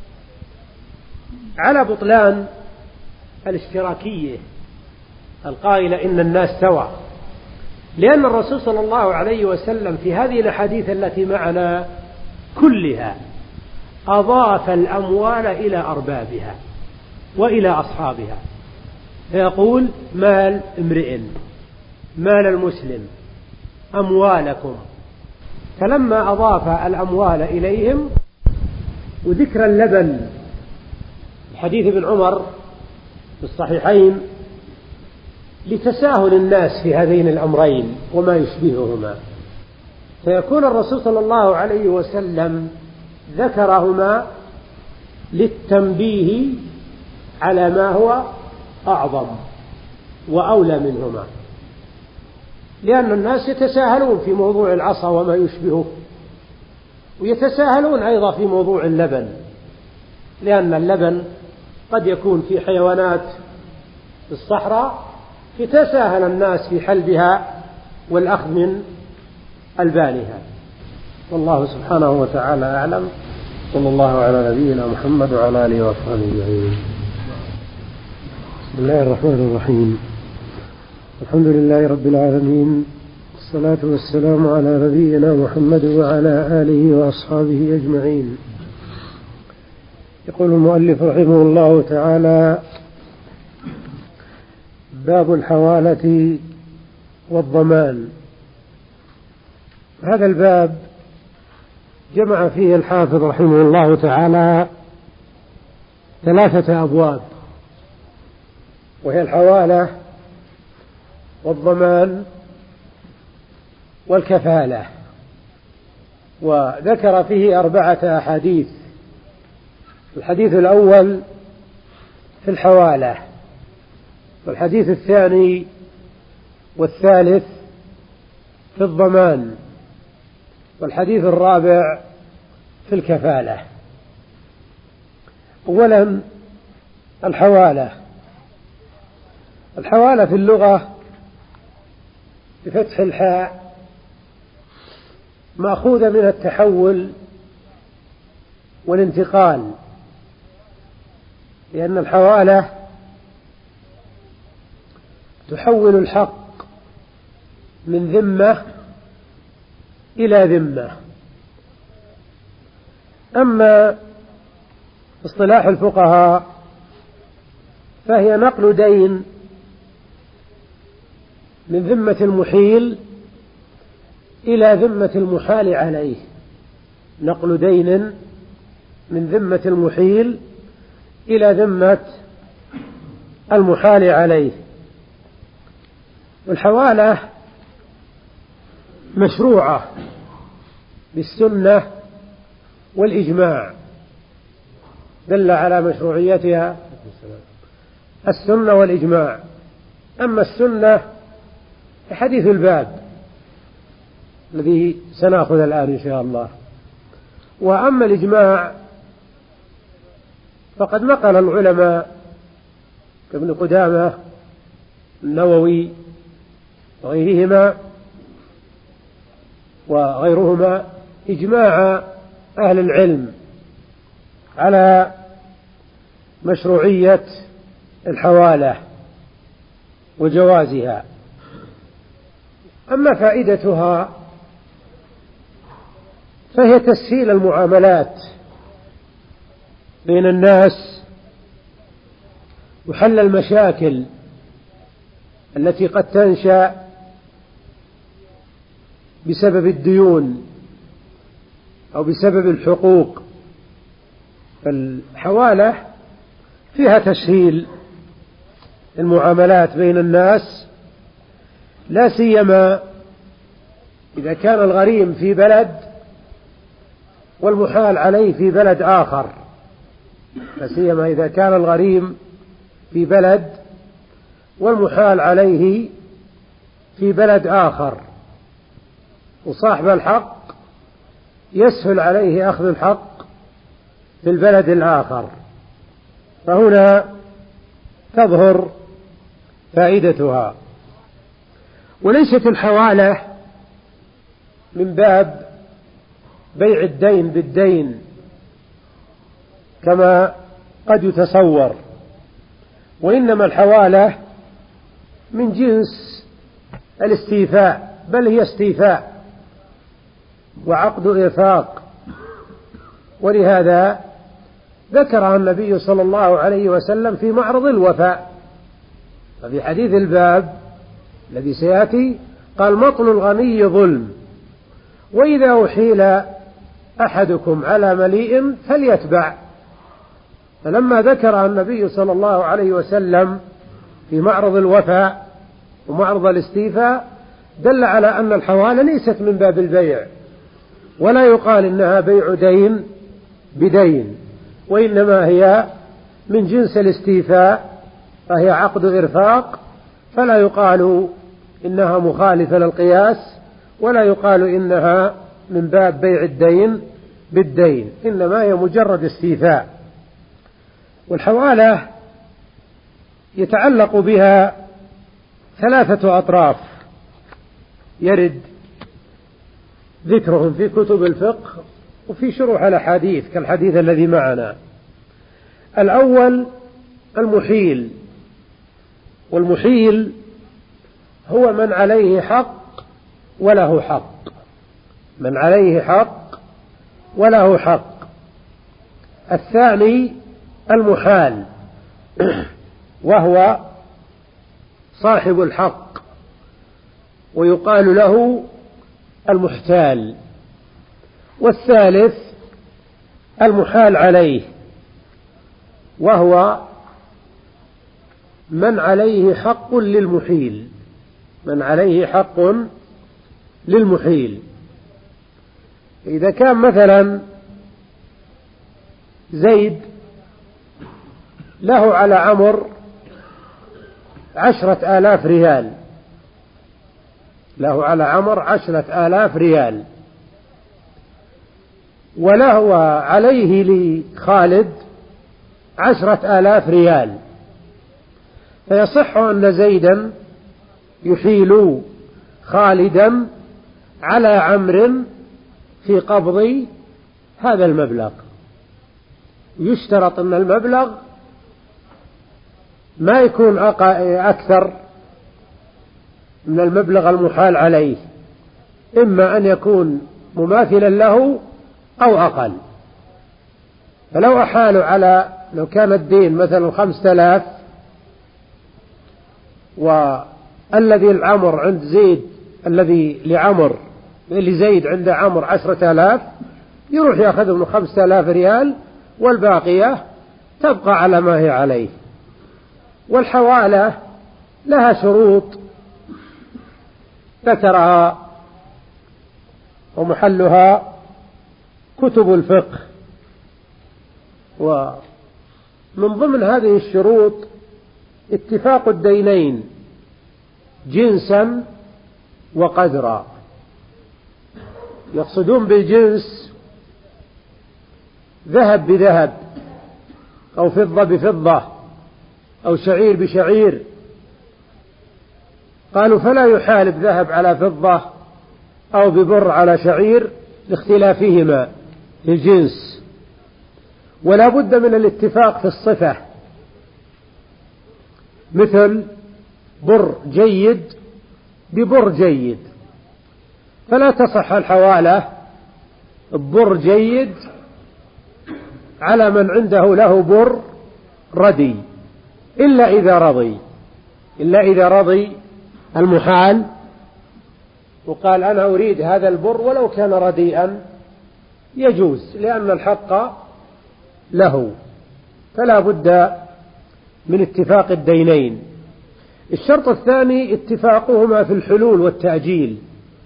على بطلان الاشتراكية القائلة إن الناس سواء، لأن الرسول صلى الله عليه وسلم في هذه الأحاديث التي معنا كلها أضاف الأموال إلى أربابها وإلى أصحابها، فيقول مال امرئ، مال المسلم، أموالكم، فلما أضاف الأموال إليهم وذكر اللبن، حديث ابن عمر في الصحيحين، لتساهل الناس في هذين الأمرين وما يشبههما، فيكون الرسول صلى الله عليه وسلم ذكرهما للتنبيه على ما هو أعظم وأولى منهما، لأن الناس يتساهلون في موضوع العصا وما يشبهه، ويتساهلون أيضا في موضوع اللبن، لأن اللبن قد يكون في حيوانات في الصحراء يتساهل الناس في حلبها والأخذ من ألبانها. والله سبحانه وتعالى أعلم، صلى الله على نبينا محمد وعلى آله وصحبه أجمعين. بسم الله الرحمن الرحيم، الحمد لله رب العالمين، والصلاة والسلام على نبينا محمد وعلى آله وأصحابه أجمعين. يقول المؤلف رحمه الله تعالى: باب الحوالة والضمان. هذا الباب جمع فيه الحافظ رحمه الله تعالى ثلاثة أبواب، وهي الحوالة والضمان والكفالة، وذكر فيه أربعة أحاديث. الحديث الأول في الحوالة، والحديث الثاني والثالث في الضمان، والحديث الرابع في الكفالة. أولا الحوالة. الحوالة في اللغة بفتح الحاء مأخوذة من التحول والانتقال، لأن الحوالة تحول الحق من ذمة إلى ذمة. أما اصطلاح الفقهاء فهي نقل دين من ذمة المحيل إلى ذمة المحال عليه، نقل دين من ذمة المحيل إلى ذمة المحال عليه. والحوالة مشروعة بالسنة والإجماع، دل على مشروعيتها السنة والإجماع. أما السنة حديث الباب الذي سنأخذ الآن إن شاء الله، وأما الإجماع فقد نقل العلماء كابن قدامة النووي وغيرهما وغيرهما إجماع أهل العلم على مشروعية الحوالة وجوازها. أما فائدتها فهي تسهيل المعاملات بين الناس وحل المشاكل التي قد تنشأ بسبب الديون أو بسبب الحقوق فالحوالة فيها تسهيل المعاملات بين الناس، لا سيما إذا كان الغريم في بلد والمحال عليه في بلد آخر، لا سيما إذا كان الغريم في بلد والمحال عليه في بلد آخر، وصاحب الحق يسهل عليه أخذ الحق في البلد الآخر، فهنا تظهر فائدتها. وليست الحوالة من باب بيع الدين بالدين كما قد يتصور، وإنما الحوالة من جنس الاستيفاء، بل هي استيفاء وعقد إرفاق، ولهذا ذكرها النبي صلى الله عليه وسلم في معرض الوفاء. ففي حديث الباب الذي سيأتي قال: مطل الغني ظلم، وإذا أحيل أحدكم على مليء فليتبع. فلما ذكر النبي صلى الله عليه وسلم في معرض الوفاء ومعرض الاستيفاء دل على أن الحوالة ليست من باب البيع، ولا يقال إنها بيع دين بدين، وإنما هي من جنس الاستيفاء، فهي عقد إرفاق، فلا يقال إنها مخالفة للقياس، ولا يقال إنها من باب بيع الدين بالدين، إنما هي مجرد استيفاء. والحوالة يتعلق بها ثلاثة أطراف يرد ذكرهم في كتب الفقه وفي شروح الأحاديث كالحديث الذي معنا. الأول المحيل، والمحيل هو من عليه حق وله حق، من عليه حق وله حق. الثاني المحال، وهو صاحب الحق ويقال له المحتال. والثالث المحال عليه، وهو من عليه حق للمحيل، من عليه حق للمحيل. إذا كان مثلا زيد له على عمر عشرة آلاف ريال، له على عمر عشرة آلاف ريال، وله عليه لخالد عشرة آلاف ريال، فيصح أن زيدا يحيل خالدا على عمرو في قبض هذا المبلغ. يشترط أن المبلغ ما يكون أكثر من المبلغ المحال عليه، إما أن يكون مماثلا له أو أقل. فلو أحالوا على، لو كان الدين مثلا خمسة آلاف، والذي العمر عند زيد، الذي لعمر اللي زيد عند عمر عشرة آلاف، يروح يأخذ من خمسة آلاف ريال والباقية تبقى على ما هي عليه. والحوالة لها شروط ذكرها ومحلها كتب الفقه، ومن ضمن هذه الشروط اتفاق الدينين جنسا وقدرا. يقصدون بالجنس ذهب بذهب أو فضة بفضة أو شعير بشعير. قالوا فلا يحال بذهب على فضة أو ببر على شعير لاختلافهما في الجنس، ولا بد من الاتفاق في الصفة، مثل بر جيد ببر جيد، فلا تصح الحوالة ببر جيد على من عنده له بر ردي، إلا إذا رضي إلا إذا رضي المحال وقال أنا أريد هذا البر ولو كان رديئا يجوز، لأن الحق له، فلا بد من اتفاق الدينين. الشرط الثاني اتفاقهما في الحلول والتأجيل،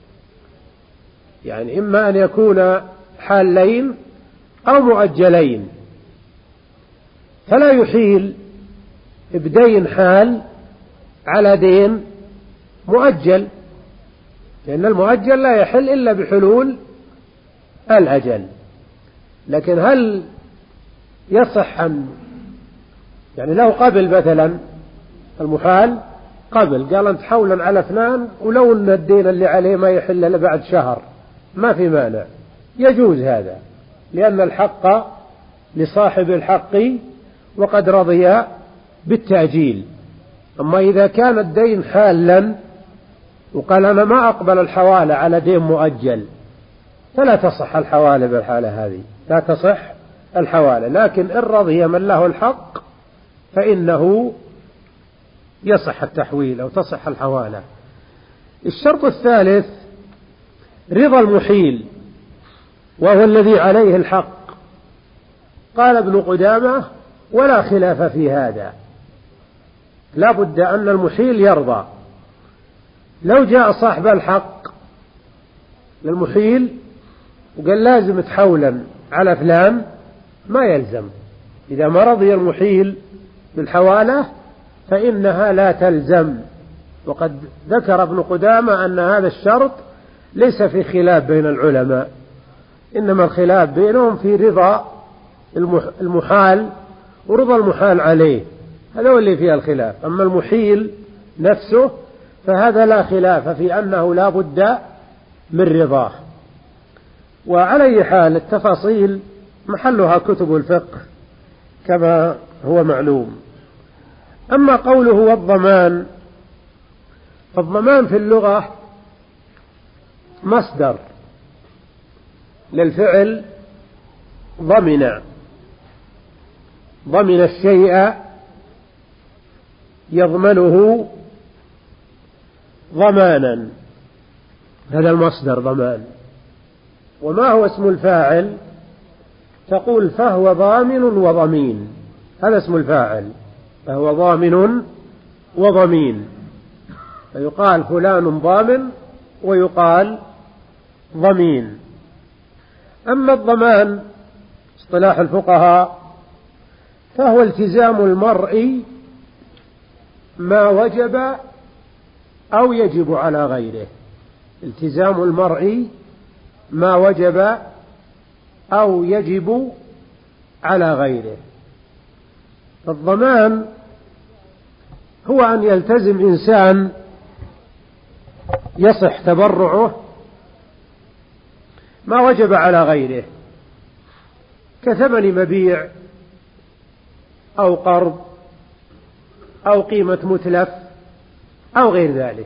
يعني إما أن يكون حالين أو مؤجلين، فلا يحيل بدين حال على دين مؤجل، لأن المؤجل لا يحل إلا بحلول الأجل. لكن هل يصح أن يعني لو قبل مثلا المحال قبل قال أنت حولا على اثنان، ولو أن الدين اللي عليه ما يحل إلا بعد شهر ما في مانع، يجوز هذا، لأن الحق لصاحب الحق وقد رضي بالتأجيل. أما إذا كان الدين حالا وقال أنا ما أقبل الحوالة على دين مؤجل، فلا تصح الحوالة بالحالة هذه، لا تصح الحوالة. لكن إن رضي من له الحق فإنه يصح التحويل أو تصح الحوالة. الشرط الثالث رضا المحيل، وهو الذي عليه الحق. قال ابن قدامة ولا خلاف في هذا، لا بد أن المحيل يرضى. لو جاء صاحب الحق للمحيل وقال لازم تحولا على فلان ما يلزم، إذا ما رضي المحيل بالحوالة فإنها لا تلزم. وقد ذكر ابن قدامة أن هذا الشرط ليس في خلاف بين العلماء، إنما الخلاف بينهم في رضا المحال ورضا المحال عليه، هذا هو اللي فيه الخلاف. أما المحيل نفسه فهذا لا خلاف في أنه لا بد من رضاه. وعلى أي حال التفاصيل محلها كتب الفقه كما هو معلوم. أما قوله والضمان، فالضمان في اللغة مصدر للفعل ضمن، ضمن الشيء يضمنه ضمانا، هذا المصدر ضمان. وما هو اسم الفاعل؟ تقول فهو ضامن وضمين، هذا اسم الفاعل، فهو ضامن وضمين، فيقال فلان ضامن ويقال ضمين. أما الضمان اصطلاح الفقهاء فهو التزام المرء ما وجب أو يجب على غيره، التزام المرء ما وجب أو يجب على غيره. الضمان هو أن يلتزم إنسان يصح تبرعه ما وجب على غيره، كثمن مبيع أو قرض أو قيمة متلف أو غير ذلك.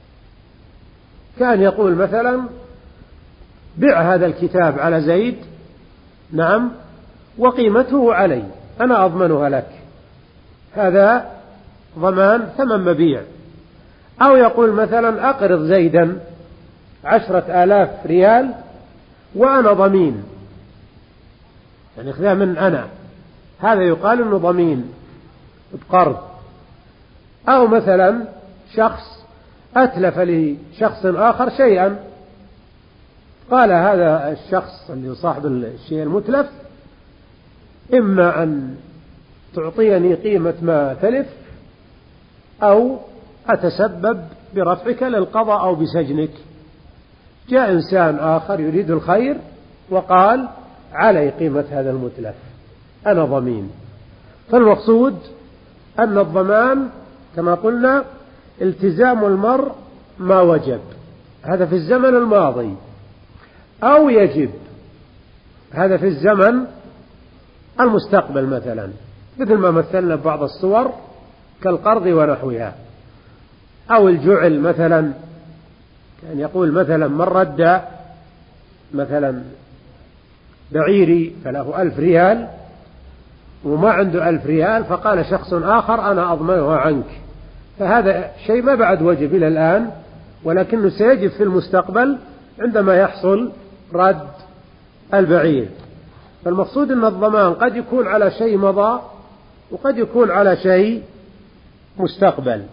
كان يقول مثلا بع هذا الكتاب على زيد، نعم، وقيمته علي، أنا أضمنها لك، هذا ضمان ثمن مبيع. أو يقول مثلا أقرض زيدا عشرة آلاف ريال وأنا ضمين، يعني خذها من أنا، هذا يقال أنه ضمين بقرض. أو مثلا شخص أتلف لشخص آخر شيئا، قال هذا الشخص اللي صاحب الشيء المتلف إما أن تعطيني قيمة ما تلف أو أتسبب برفعك للقضاء أو بسجنك. جاء إنسان آخر يريد الخير وقال علي قيمة هذا المتلف، أنا ضمين. فالمقصود أن الضمان كما قلنا التزام المرء ما وجب، هذا في الزمن الماضي، أو يجب، هذا في الزمن المستقبل، مثلا مثل ما مثلنا ببعض الصور كالقرض ونحوها. أو الجعل مثلا، كان يقول مثلا من رد مثلا بعيري فله ألف ريال وما عنده ألف ريال، فقال شخص آخر أنا أضمنها عنك، فهذا شيء ما بعد وجب إلى الآن، ولكنه سيجب في المستقبل عندما يحصل رد البعير. فالمقصود أن الضمان قد يكون على شيء مضى وقد يكون على شيء مستقبل.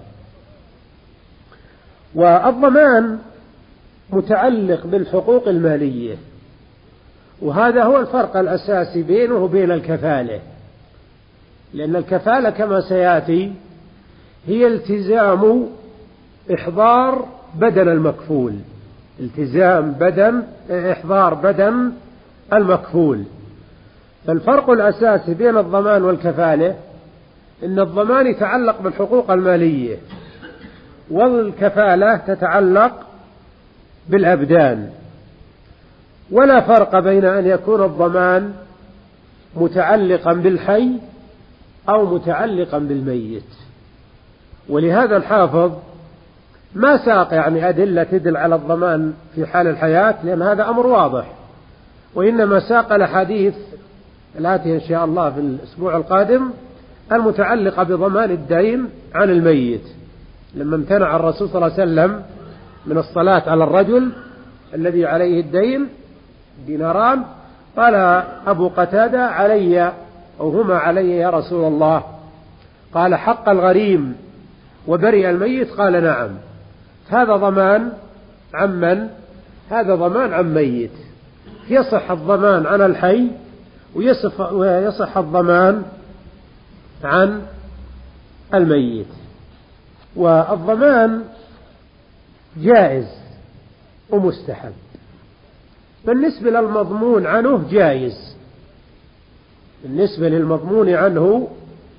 والضمان متعلق بالحقوق المالية، وهذا هو الفرق الأساسي بينه وبين الكفالة، لأن الكفالة كما سيأتي هي التزام إحضار بدن المكفول، التزام بدن إحضار بدن المكفول. فالفرق الأساسي بين الضمان والكفالة إن الضمان يتعلق بالحقوق المالية، والكفالة تتعلق بالأبدان. ولا فرق بين أن يكون الضمان متعلقا بالحي أو متعلقا بالميت. ولهذا الحافظ ما ساق يعني أدلة تدل على الضمان في حال الحياة، لأن هذا أمر واضح، وإنما ساق الأحاديث الآتية إن شاء الله في الأسبوع القادم المتعلقة بضمان الدين عن الميت، لما امتنع الرسول صلى الله عليه وسلم من الصلاة على الرجل الذي عليه الدين ديناران، قال أبو قتادة علي أو هما علي يا رسول الله؟ قال حق الغريم وبرئ الميت؟ قال نعم. هذا ضمان عمن؟ هذا ضمان عن ميت. يصح الضمان عن الحي ويصح الضمان عن الميت. والضمان جائز ومستحب. بالنسبة للمضمون عنه جائز، بالنسبة للمضمون عنه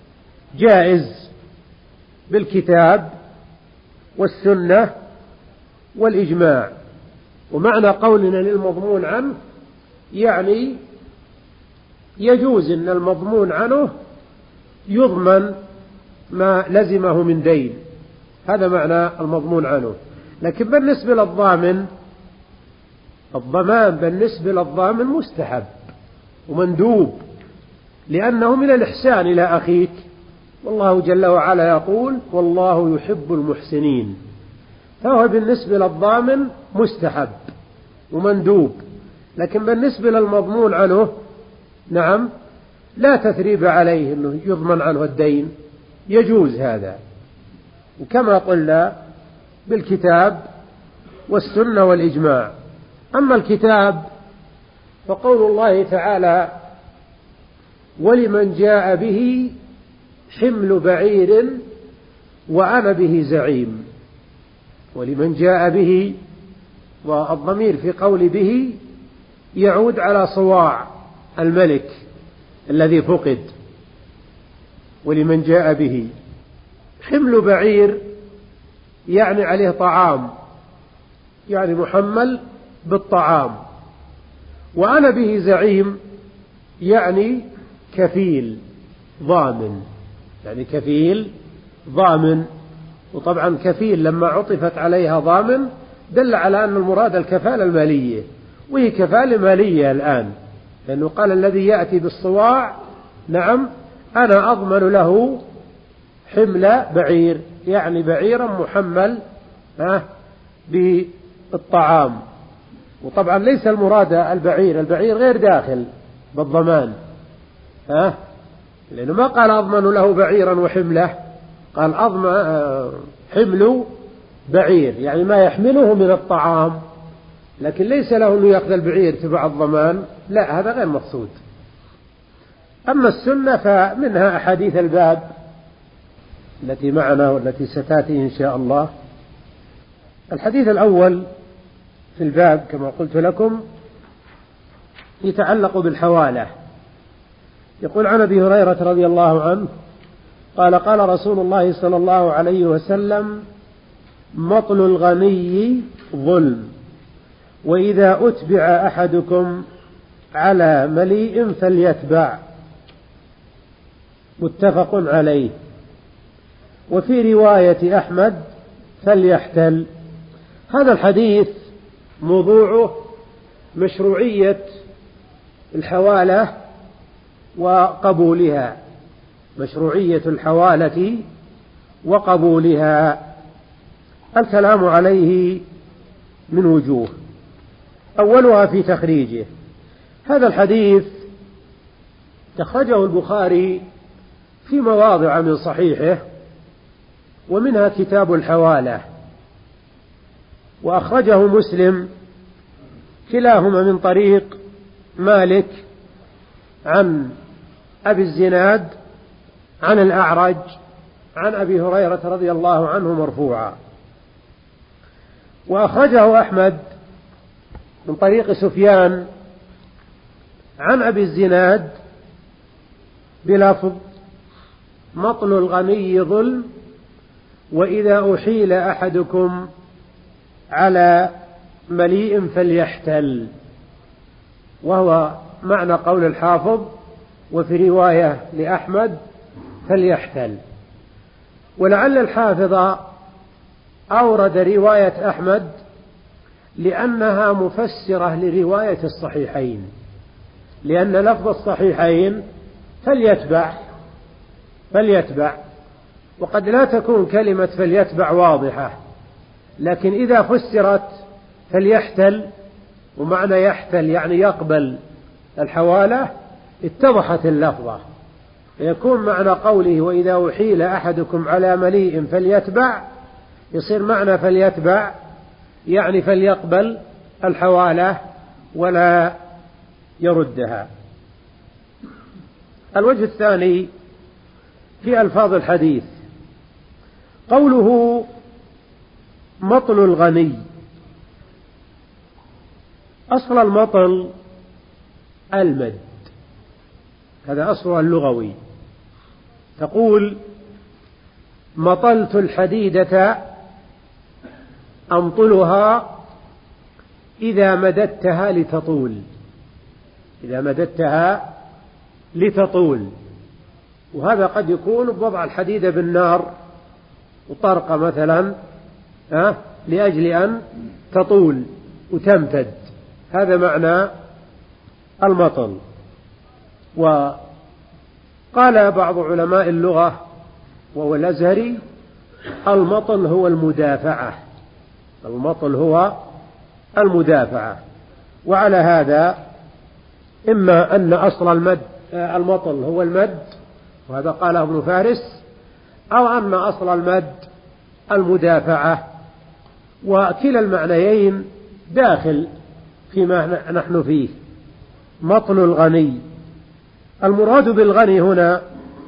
جائز بالكتاب والسنة والإجماع. ومعنى قولنا للمضمون عنه يعني يجوز أن المضمون عنه يضمن ما لزمه من دين، هذا معنى المضمون عنه. لكن بالنسبة للضامن، الضمان بالنسبة للضامن مستحب ومندوب، لأنه من الإحسان إلى أخيك، والله جل وعلا يقول والله يحب المحسنين. فهو بالنسبة للضامن مستحب ومندوب. لكن بالنسبة للمضمون عنه نعم لا تثريب عليه أنه يضمن عنه الدين، يجوز هذا. وكما قلنا بالكتاب والسنة والإجماع. أما الكتاب فقول الله تعالى ولمن جاء به حمل بعير وأنا به زعيم. ولمن جاء به، والضمير في قول به يعود على صواع الملك الذي فقد. ولمن جاء به حمل بعير يعني عليه طعام، يعني محمل بالطعام. وأنا به زعيم يعني كفيل ضامن، يعني كفيل ضامن. وطبعا كفيل لما عطفت عليها ضامن دل على أن المراد الكفالة المالية، وهي كفالة مالية الآن، لأنه قال الذي يأتي بالصواع نعم أنا أضمن له حمل بعير، يعني بعيرا محمل بالطعام. وطبعا ليس المراد البعير، البعير غير داخل بالضمان، ها، لأنه ما قال أضمن له بعيرا وحمله، قال أضمن حمل بعير يعني ما يحمله من الطعام، لكن ليس له أنه يأخذ البعير تبع الضمان، لا، هذا غير مقصود. أما السنة فمنها أحاديث الباب التي معنا والتي ستأتي إن شاء الله. الحديث الأول في الباب كما قلت لكم يتعلق بالحوالة. يقول عن أبي هريرة رضي الله عنه قال قال رسول الله صلى الله عليه وسلم مطل الغني ظلم، وإذا أتبع أحدكم على مليء فليتبع. متفق عليه. وفي رواية أحمد فليحتل. هذا الحديث موضوعه مشروعية الحوالة وقبولها، مشروعية الحوالة وقبولها. الكلام عليه من وجوه، أولها في تخريجه. هذا الحديث استخرجه البخاري في مواضع من صحيحه، ومنها كتاب الحوالة، وأخرجه مسلم كلاهما من طريق مالك عن أبي الزناد عن الأعرج عن أبي هريرة رضي الله عنه مرفوعا. وأخرجه أحمد من طريق سفيان عن أبي الزناد بلفظ مطل الغني ظلم، وإذا أحيل أحدكم على مليء فليحتل، وهو معنى قول الحافظ وفي رواية لأحمد فليحتل. ولعل الحافظ أورد رواية أحمد لأنها مفسرة لرواية الصحيحين، لأن لفظ الصحيحين فليتبع فليتبع وقد لا تكون كلمة فليتبع واضحة، لكن إذا فسرت فليحتل، ومعنى يحتل يعني يقبل الحوالة، اتضحت اللفظة، يكون معنى قوله وإذا أحيل أحدكم على مليء فليتبع، يصير معنى فليتبع يعني فليقبل الحوالة ولا يردها. الوجه الثاني في ألفاظ الحديث قوله مطل الغني. أصل المطل المد، هذا أصله اللغوي. تقول مطلت الحديدة أمطلها إذا مددتها لتطول، إذا مددتها لتطول. وهذا قد يكون بوضع الحديدة بالنار وطرقة مثلا أه؟ لأجل أن تطول وتمتد، هذا معنى المطل. وقال بعض علماء اللغة وهو الأزهري المطل هو المدافعة، المطل هو المدافعة. وعلى هذا إما أن أصل المد المطل هو المد، وهذا قاله ابن فارس، أو أن أصل المد المدافعة، وكلا المعنيين داخل فيما نحن فيه. مطل الغني، المراد بالغني هنا،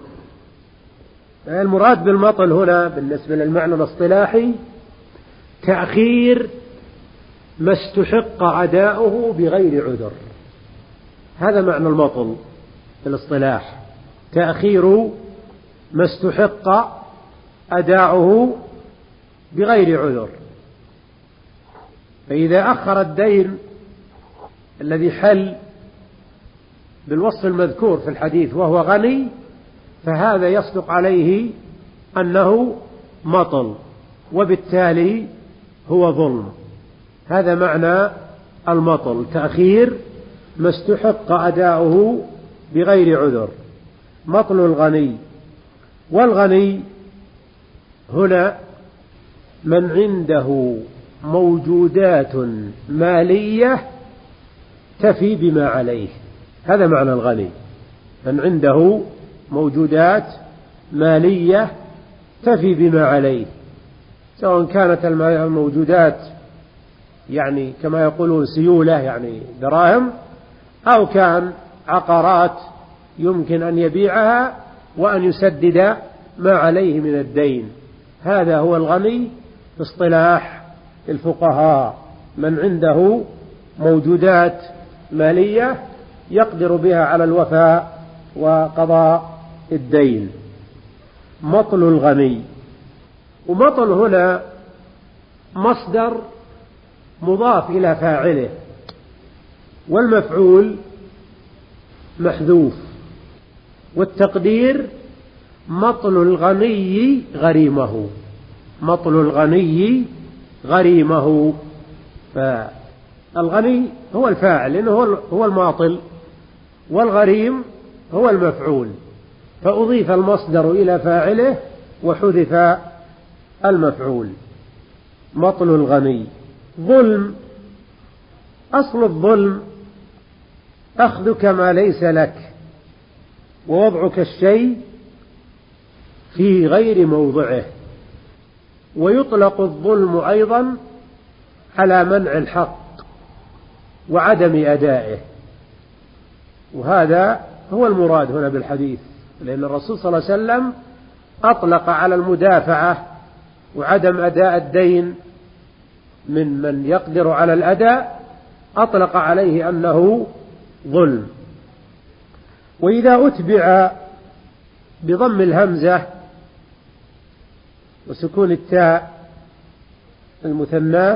المراد بالمطل هنا بالنسبة للمعنى الاصطلاحي تأخير ما استحق أداؤه بغير عذر، هذا معنى المطل في الاصطلاح، تأخير ما استحق أداؤه بغير عذر. فإذا أخر الدين الذي حل بالوصف المذكور في الحديث وهو غني، فهذا يصدق عليه أنه مطل، وبالتالي هو ظلم. هذا معنى المطل، تأخير ما استحق أداؤه بغير عذر، مطل الغني. والغني هنا من عنده موجودات مالية تفي بما عليه، هذا معنى الغني، من عنده موجودات مالية تفي بما عليه، سواء كانت الموجودات يعني كما يقولون سيولة يعني دراهم، أو كان عقارات يمكن أن يبيعها وأن يسدد ما عليه من الدين. هذا هو الغني في اصطلاح الفقهاء، من عنده موجودات مالية يقدر بها على الوفاء وقضاء الدين، مطل الغني. ومطل هنا مصدر مضاف إلى فاعله، والمفعول محذوف، والتقدير مطل الغني غريمه، مطل الغني غريمه. فالغني هو الفاعل لأنه هو الماطل، والغريم هو المفعول، فأضيف المصدر إلى فاعله وحذف المفعول، مطل الغني. ظلم، أصل الظلم أخذك ما ليس لك ووضعك الشيء في غير موضعه. ويطلق الظلم أيضا على منع الحق وعدم أدائه، وهذا هو المراد هنا بالحديث، لأن الرسول صلى الله عليه وسلم أطلق على المدافعة وعدم أداء الدين من من يقدر على الأداء، أطلق عليه أنه ظلم. وإذا أتبع بضم الهمزة وسكون التاء المثناه،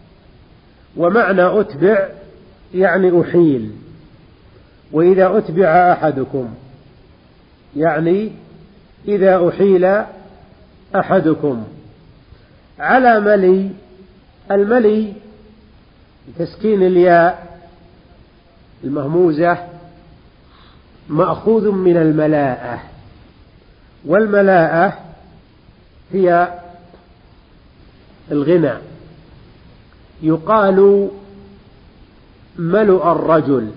ومعنى أتبع يعني أحيل. وإذا أتبع أحدكم يعني إذا أحيل أحدكم على ملي. الملي بتسكين الياء المهموزة مأخوذ من الملاءة، والملاءة هي الغنى. يقال ملؤ الرجل،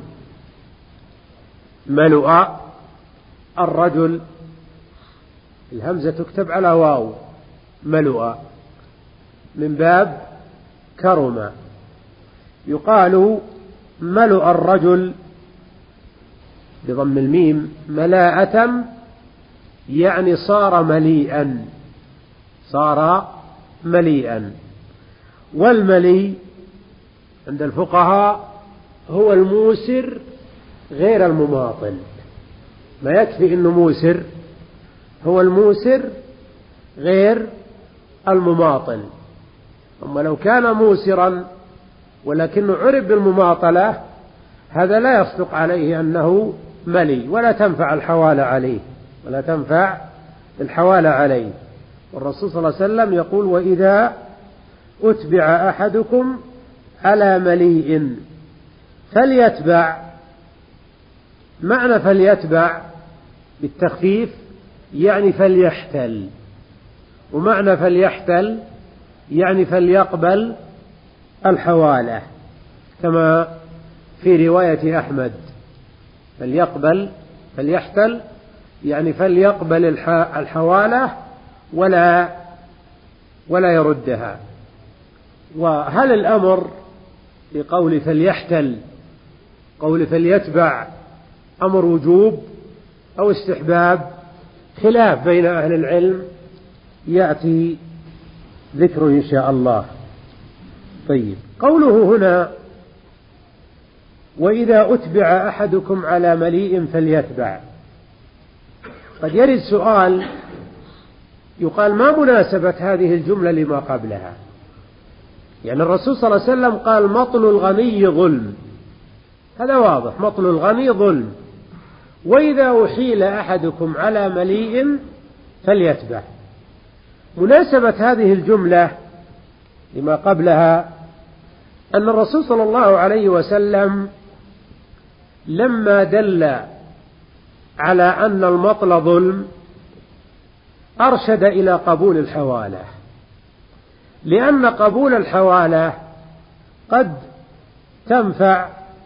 ملؤ الرجل، الهمزة تكتب على واو، ملؤ من باب كرم. يقال ملؤ الرجل بضم الميم ملاءة، يعني صار مليئا، صار مليئا. والملي عند الفقهاء هو الموسر غير المماطل، ما يكفي إنه موسر، هو الموسر غير المماطل. أما لو كان موسرا ولكنه عرف بالمماطلة، هذا لا يصدق عليه أنه ملي، ولا تنفع الحوالة عليه، ولا تنفع الحوالة عليه. والرسول صلى الله عليه وسلم يقول: وإذا أتبع أحدكم على مليء فليتبع. معنى فليتبع بالتخفيف يعني فليحتل، ومعنى فليحتل يعني فليقبل الحوالة، كما في رواية أحمد: فليقبل فليحتل يعني فليقبل الحوالة ولا ولا يردها. وهل الأمر بقول فليحتل قول فليتبع أمر وجوب أو استحباب؟ خلاف بين أهل العلم، يأتي ذكره إن شاء الله. طيب، قوله هنا: وإذا أتبع أحدكم على مليء فليتبع، قد يرد سؤال يقال: ما مناسبة هذه الجملة لما قبلها؟ يعني الرسول صلى الله عليه وسلم قال: مطل الغني ظلم، هذا واضح، مطل الغني ظلم. وإذا أحيل أحدكم على مليء فليتبع. مناسبة هذه الجملة لما قبلها أن الرسول صلى الله عليه وسلم لما دل على أن المطل ظلم أرشد إلى قبول الحوالة، لأن قبول الحوالة قد تنفع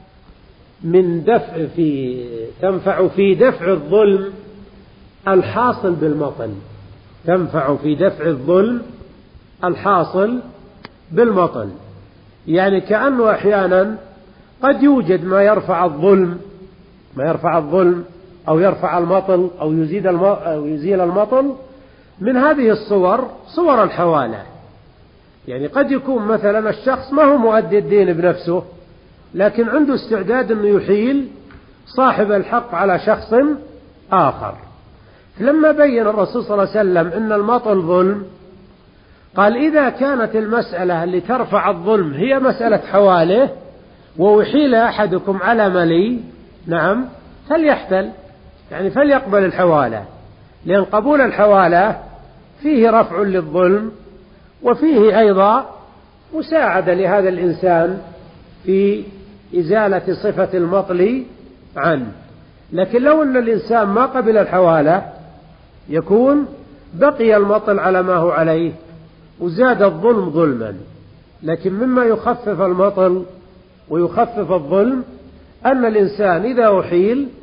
من دفع في تنفع في دفع الظلم الحاصل بالمطل، تنفع في دفع الظلم الحاصل بالمطل. يعني كأنه أحيانا قد يوجد ما يرفع الظلم ما يرفع الظلم أو يرفع المطل أو يزيد أو يزيل المطل. من هذه الصور صور الحوالة، يعني قد يكون مثلا الشخص ما هو مؤدي الدين بنفسه، لكن عنده استعداد أنه يحيل صاحب الحق على شخص آخر. لما بين الرسول صلى الله عليه وسلم أن المطل ظلم، قال: إذا كانت المسألة اللي ترفع الظلم هي مسألة حواله، وأحيل أحدكم على ملي، نعم، فليحتل، يعني فليقبل الحوالة، لأن قبول الحوالة فيه رفع للظلم، وفيه أيضا مساعدة لهذا الإنسان في إزالة صفة المطل عنه. لكن لو أن الإنسان ما قبل الحوالة يكون بقي المطل على ما هو عليه وزاد الظلم ظلما. لكن مما يخفف المطل ويخفف الظلم أن الإنسان إذا أحيل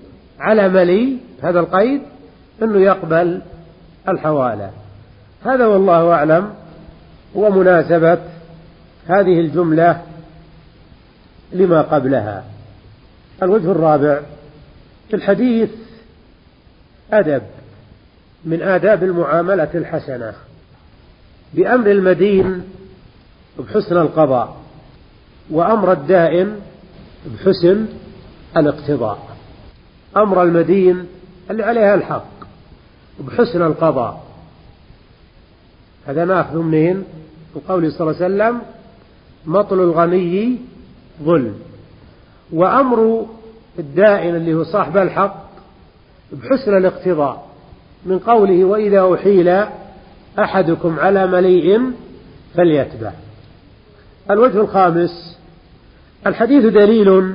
على ملي هذا القيد أنه يقبل الحوالة. هذا والله أعلم هو مناسبة هذه الجملة لما قبلها. الوجه الرابع في الحديث أدب من آداب المعاملة الحسنة بأمر المدين بحسن القضاء وأمر الدائن بحسن الاقتضاء. أمر المدين اللي عليها الحق بحسن القضاء، هذا ناخذ منين؟ من قوله صلى الله عليه وسلم مطل الغني ظلم. وأمر الدائن اللي هو صاحب الحق بحسن الاقتضاء من قوله وإذا أحيل أحدكم على مليء فليتبع. الوجه الخامس الحديث دليل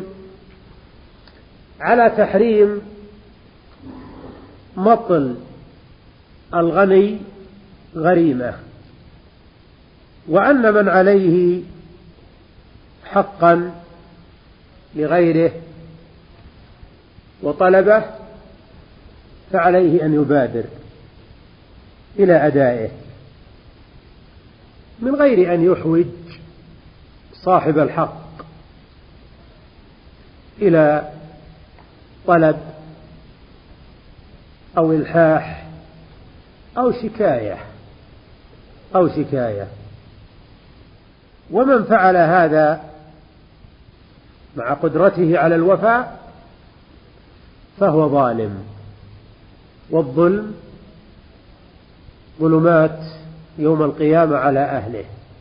على تحريم مطل الغني غريمة، وأن من عليه حقا لغيره وطلبه فعليه أن يبادر إلى أدائه من غير أن يحوج صاحب الحق إلى طلب أو إلحاح أو شكاية أو شكاية. ومن فعل هذا مع قدرته على الوفاء فهو ظالم، والظلم ظلمات يوم القيامة على أهله.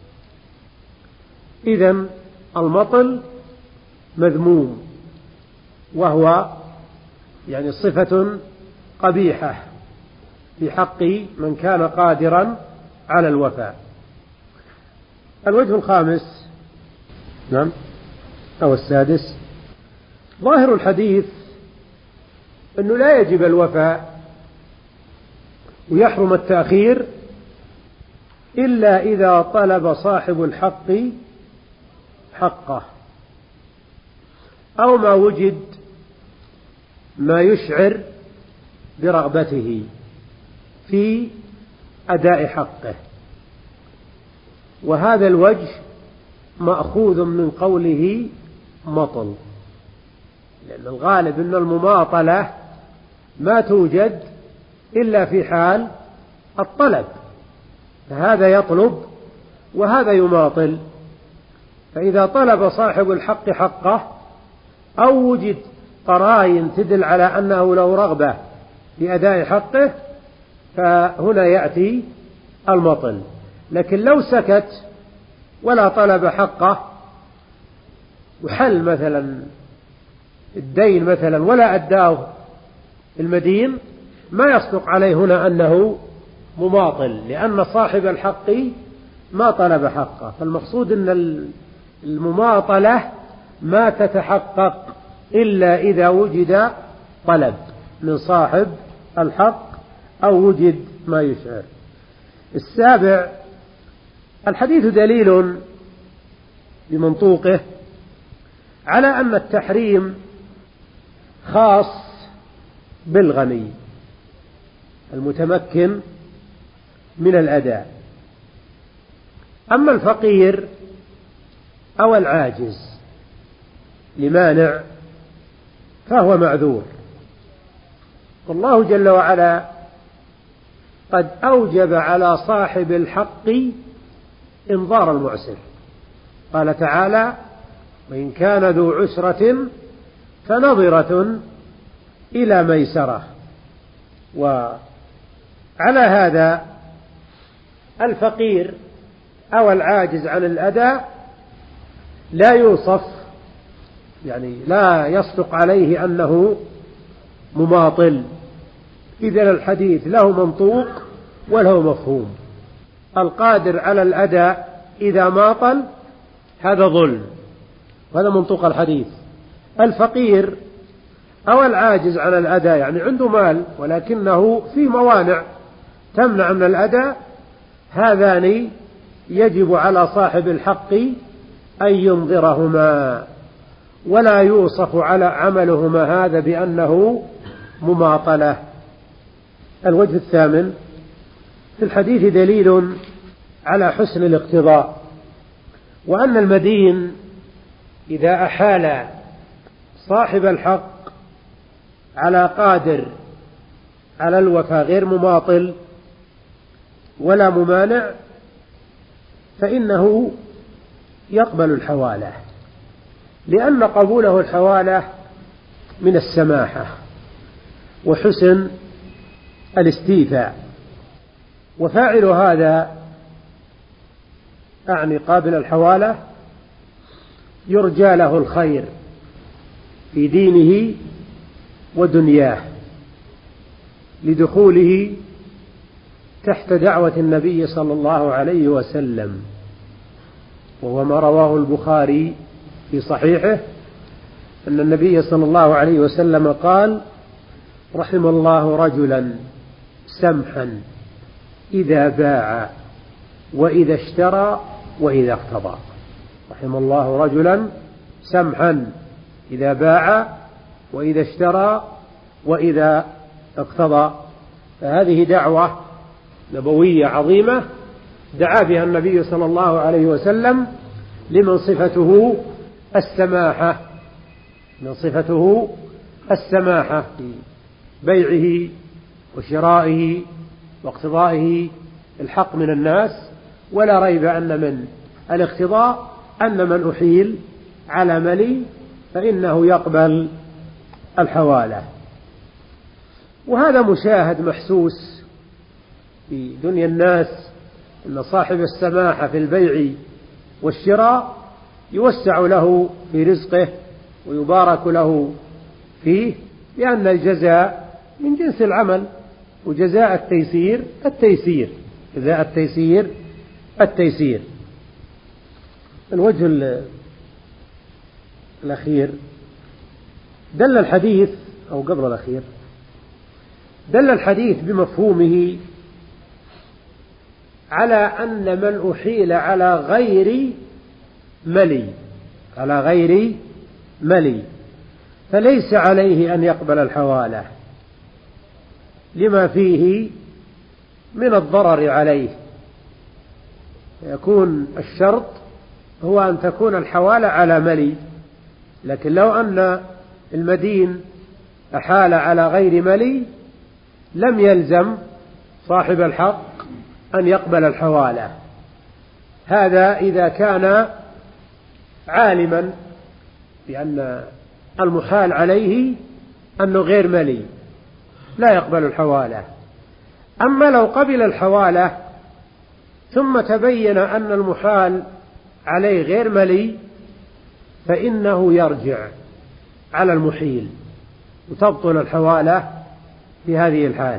إذن المطل مذموم، وهو يعني صفة قبيحة في حق من كان قادرا على الوفاء. الوجه الخامس نعم أو السادس ظاهر الحديث أنه لا يجب الوفاء ويحرم التأخير إلا إذا طلب صاحب الحق حقه أو ما وجد ما يشعر برغبته في أداء حقه. وهذا الوجه مأخوذ من قوله مطل، لأن الغالب أن المماطلة ما توجد إلا في حال الطلب، فهذا يطلب وهذا يماطل. فإذا طلب صاحب الحق حقه أو وجد قرائن تدل على أنه له رغبة في أداء حقه فهنا يأتي المطل. لكن لو سكت ولا طلب حقه وحل مثلا الدين مثلا ولا أداه المدين ما يصدق عليه هنا أنه مماطل، لأن صاحب الحق ما طلب حقه. فالمقصود أن المماطلة ما تتحقق إلا إذا وجد طلب من صاحب الحق أو وجد ما يشعر. السابع الحديث دليل بمنطوقه على أن التحريم خاص بالغني المتمكن من الأداء، أما الفقير أو العاجز لمانع فهو معذور. والله جل وعلا قد أوجب على صاحب الحق إنظار المعسر، قال تعالى وإن كان ذو عسرة فنظرة إلى ميسرة. وعلى هذا الفقير أو العاجز عن الأداء لا يوصف، يعني لا يصدق عليه أنه مماطل. إذن الحديث له منطوق وله مفهوم. القادر على الأداء إذا ماطل هذا ظلم، وهذا منطوق الحديث. الفقير أو العاجز عن الأداء يعني عنده مال ولكنه في موانع تمنع من الأداء، هذان يجب على صاحب الحق أن ينظرهما، ولا يوصف على عملهما هذا بأنه مماطلة. الوجه الثامن: في الحديث دليل على حسن الاقتضاء، وأن المدين إذا أحال صاحب الحق على قادر على الوفاء غير مماطل ولا ممانع فإنه يقبل الحوالة، لأن قبوله الحوالة من السماحة وحسن الاستيفاء. وفاعل هذا أعني قابل الحوالة يرجى له الخير في دينه ودنياه لدخوله تحت دعوة النبي صلى الله عليه وسلم، وهو ما رواه البخاري في صحيحه أن النبي صلى الله عليه وسلم قال: رحم الله رجلا سمحا إذا باع وإذا اشترى وإذا اقتضى. رحم الله رجلا سمحا إذا باع وإذا اشترى وإذا اقتضى. فهذه دعوة نبوية عظيمة دعا بها النبي صلى الله عليه وسلم لمن صفته السماحة، من صفته السماحة في بيعه وشرائه واقتضائه الحق من الناس. ولا ريب أن من الاقتضاء أن من أحيل على ملي فإنه يقبل الحوالة. وهذا مشاهد محسوس في دنيا الناس، أن صاحب السماحة في البيع والشراء يوسع له في رزقه ويبارك له فيه، لأن الجزاء من جنس العمل، وجزاء التيسير التيسير جزاء التيسير التيسير. الوجه الأخير: دل الحديث أو قبل الأخير دل الحديث بمفهومه على أن من أحيل على غير ملي على غير ملي فليس عليه أن يقبل الحوالة لما فيه من الضرر عليه. يكون الشرط هو أن تكون الحوالة على ملي، لكن لو أن المدين أحال على غير ملي لم يلزم صاحب الحق أن يقبل الحوالة. هذا إذا كان عالما بأن المحال عليه أنه غير ملي لا يقبل الحوالة. أما لو قبل الحوالة ثم تبين أن المحال عليه غير ملي فإنه يرجع على المحيل وتبطل الحوالة في هذه الحال.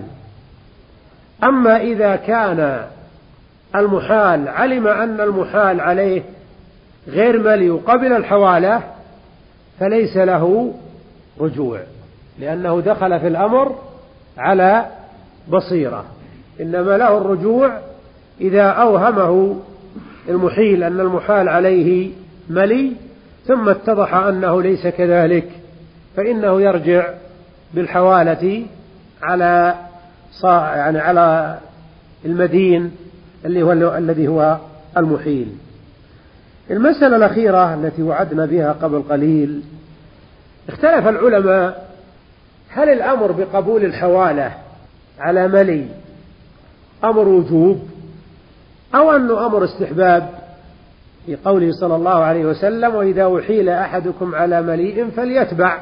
أما إذا كان المحال علم أن المحال عليه غير ملي وقبل الحوالة فليس له رجوع، لأنه دخل في الأمر على بصيرة. إنما له الرجوع إذا أوهمه المحيل أن المحال عليه ملي ثم اتضح أنه ليس كذلك، فإنه يرجع بالحوالة على يعني على المدين اللي هو الذي هو المحيل. المسألة الأخيرة التي وعدنا بها قبل قليل: اختلف العلماء هل الأمر بقبول الحوالة على ملي أمر وجوب أو أنه أمر استحباب، في قوله صلى الله عليه وسلم: وإذا أحيل أحدكم على مليء فليتبع،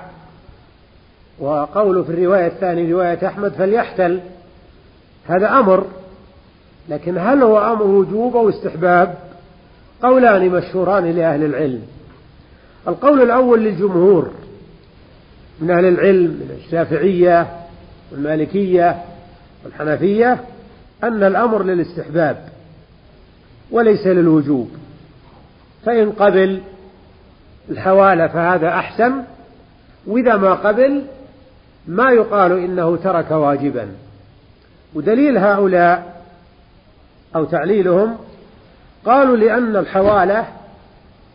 وقوله في الرواية الثانية رواية أحمد فليحتل. هذا أمر، لكن هل هو أمر وجوب أو استحباب؟ قولان مشهوران لأهل العلم. القول الأول للجمهور من أهل العلم من الشافعية والمالكية والحنفية أن الأمر للاستحباب وليس للوجوب، فإن قبل الحوالة فهذا أحسن، وإذا ما قبل ما يقال إنه ترك واجبا. ودليل هؤلاء أو تعليلهم قالوا لأن الحوالة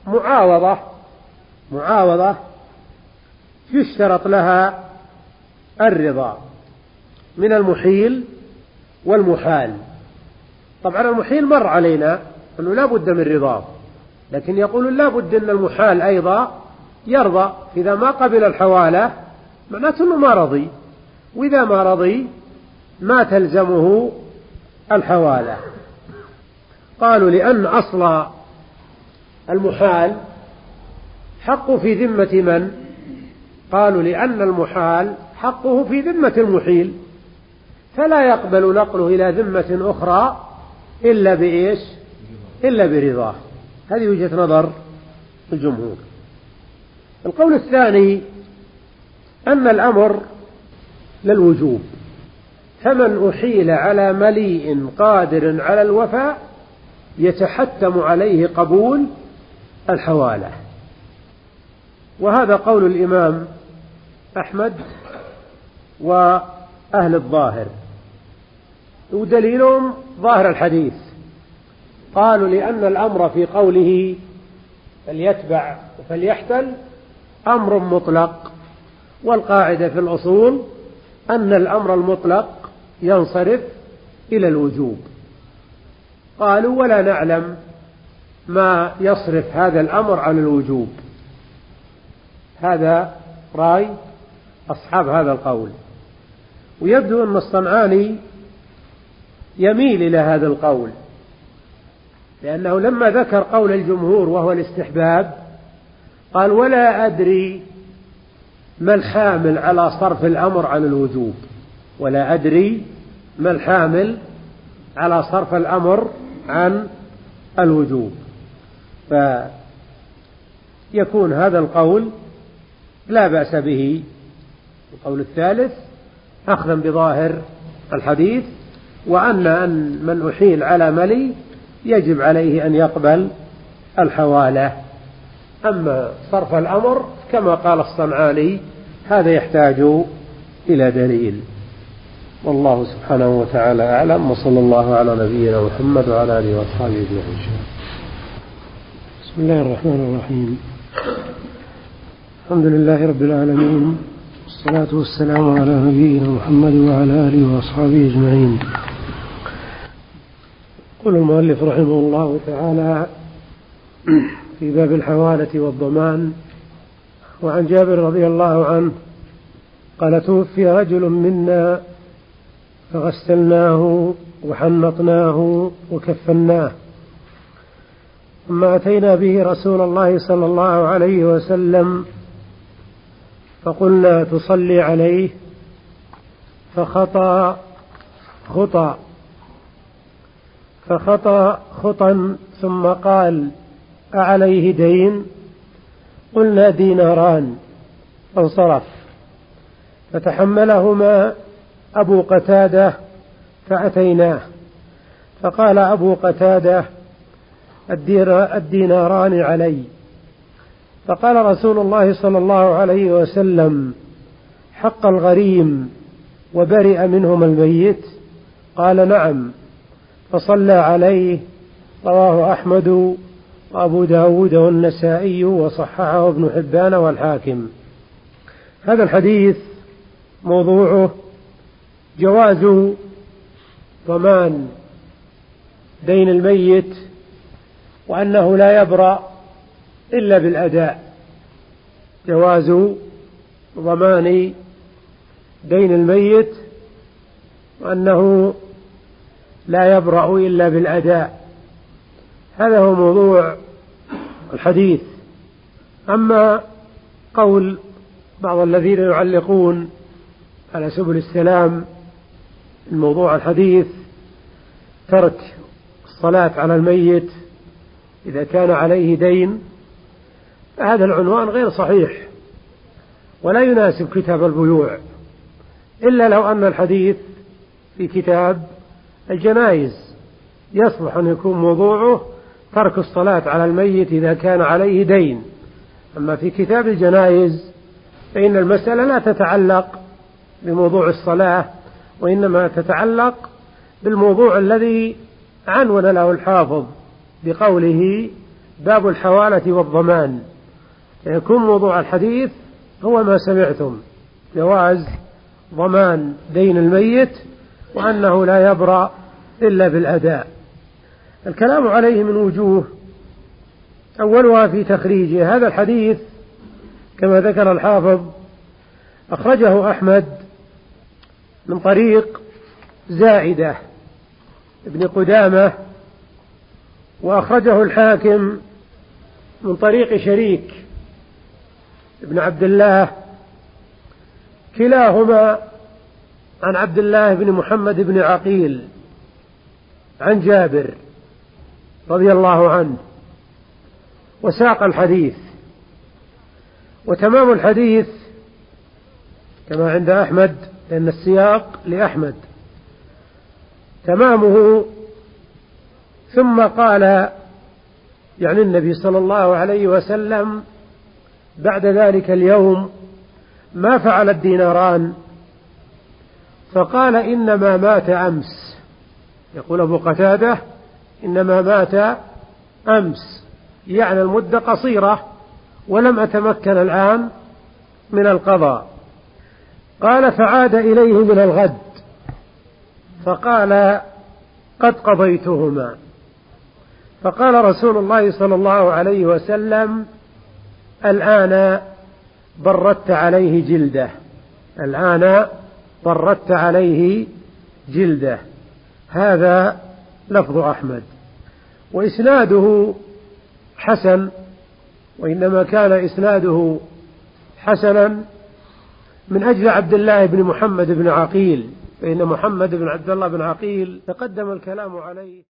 معاوضة معاوضة يشترط لها الرضا من المحيل والمحال. طبعا المحيل مر علينا أنه لا بد من رضاه، لكن يقول لا بد أن المحال أيضا يرضى. إذا ما قبل الحوالة معناته أنه ما رضي، وإذا ما رضي ما تلزمه الحوالة. قالوا لأن أصل المحال حقه في ذمة من؟ قالوا لأن المحال حقه في ذمة المحيل، فلا يقبل نقله إلى ذمة أخرى إلا بإيش؟ إلا برضاه. هذه وجهة نظر الجمهور. القول الثاني أن الأمر للوجوب، فمن أحيل على مليء قادر على الوفاء يتحتم عليه قبول الحوالة. وهذا قول الإمام أحمد وأهل الظاهر، ودليلهم ظاهر الحديث. قالوا لأن الأمر في قوله فليتبع فليحتل أمر مطلق، والقاعدة في الأصول أن الأمر المطلق ينصرف إلى الوجوب. قالوا ولا نعلم ما يصرف هذا الأمر عن الوجوب. هذا رأي أصحاب هذا القول، ويبدو أن الصنعاني يميل إلى هذا القول، لأنه لما ذكر قول الجمهور وهو الاستحباب قال ولا أدري ما الحامل على صرف الأمر عن الوجوب، ولا أدري ما الحامل على صرف الأمر عن الوجوب. فيكون هذا القول لا بأس به. القول الثالث أخذا بظاهر الحديث، وأن أن من أحيل على ملي يجب عليه أن يقبل الحوالة. أما صرف الأمر كما قال الصنعاني هذا يحتاج إلى دليل. والله سبحانه وتعالى أعلم، وصلى الله على نبينا محمد وعلى آله وأصحابه أجمعين. بسم الله الرحمن الرحيم. الحمد لله رب العالمين، والصلاة والسلام على نبينا محمد وعلى آله وأصحابه أجمعين. يقول المؤلف رحمه الله تعالى في باب الحوالة والضمان: وعن جابر رضي الله عنه قال: توفي رجل منا فغسلناه وحنطناه وكفناه، ثم أتينا به رسول الله صلى الله عليه وسلم فقلنا: تصلي عليه؟ فخطى خطى فخطى خطا ثم قال: أعليه دين؟ قلنا: ديناران. فانصرف. فتحملهما أبو قتادة فأتيناه، فقال أبو قتادة: الديناران علي. فقال رسول الله صلى الله عليه وسلم: حق الغريم وبرئ منهما الميت؟ قال: نعم. فصلى عليه. رواه أحمد وأبو داود والنسائي وصححه ابن حبان والحاكم. هذا الحديث موضوعه جواز ضمان دين الميت، وأنه لا يبرأ إلا بالأداء. جواز ضمان دين الميت وأنه لا يبرأ إلا بالأداء. هذا هو موضوع الحديث. أما قول بعض الذين يعلقون على سبل السلام الموضوع الحديث ترك الصلاة على الميت إذا كان عليه دين، هذا العنوان غير صحيح ولا يناسب كتاب البيوع، إلا لو أن الحديث في كتاب الجنائز يصلح أن يكون موضوعه ترك الصلاة على الميت إذا كان عليه دين. أما في كتاب الجنائز فإن المسألة لا تتعلق بموضوع الصلاة، وإنما تتعلق بالموضوع الذي عنون له الحافظ بقوله باب الحوالة والضمان. يكون موضوع الحديث هو ما سمعتم: جواز ضمان دين الميت وأنه لا يبرأ إلا بالأداء. الكلام عليه من وجوه، أولها في تخريجه. هذا الحديث كما ذكر الحافظ أخرجه أحمد من طريق زائدة ابن قدامة، وأخرجه الحاكم من طريق شريك ابن عبد الله، كلاهما عن عبد الله بن محمد بن عقيل عن جابر رضي الله عنه، وساق الحديث. وتمام الحديث كما عند أحمد، لأن السياق لأحمد، تمامه ثم قال يعني النبي صلى الله عليه وسلم بعد ذلك اليوم ما فعل الديناران؟ فقال إنما مات أمس. يقول أبو قتادة إنما مات أمس، يعني المدة قصيرة ولم أتمكن الآن من القضاء. قال فعاد إليه من الغد فقال قد قضيتهما. فقال رسول الله صلى الله عليه وسلم الآن بردت عليه جلده، الآن بردت عليه جلده. هذا لفظ أحمد، وإسناده حسن، وإنما كان إسناده حسنا من أجل عبد الله بن محمد بن عقيل، فإن محمد بن عبد الله بن عقيل تقدم الكلام عليه.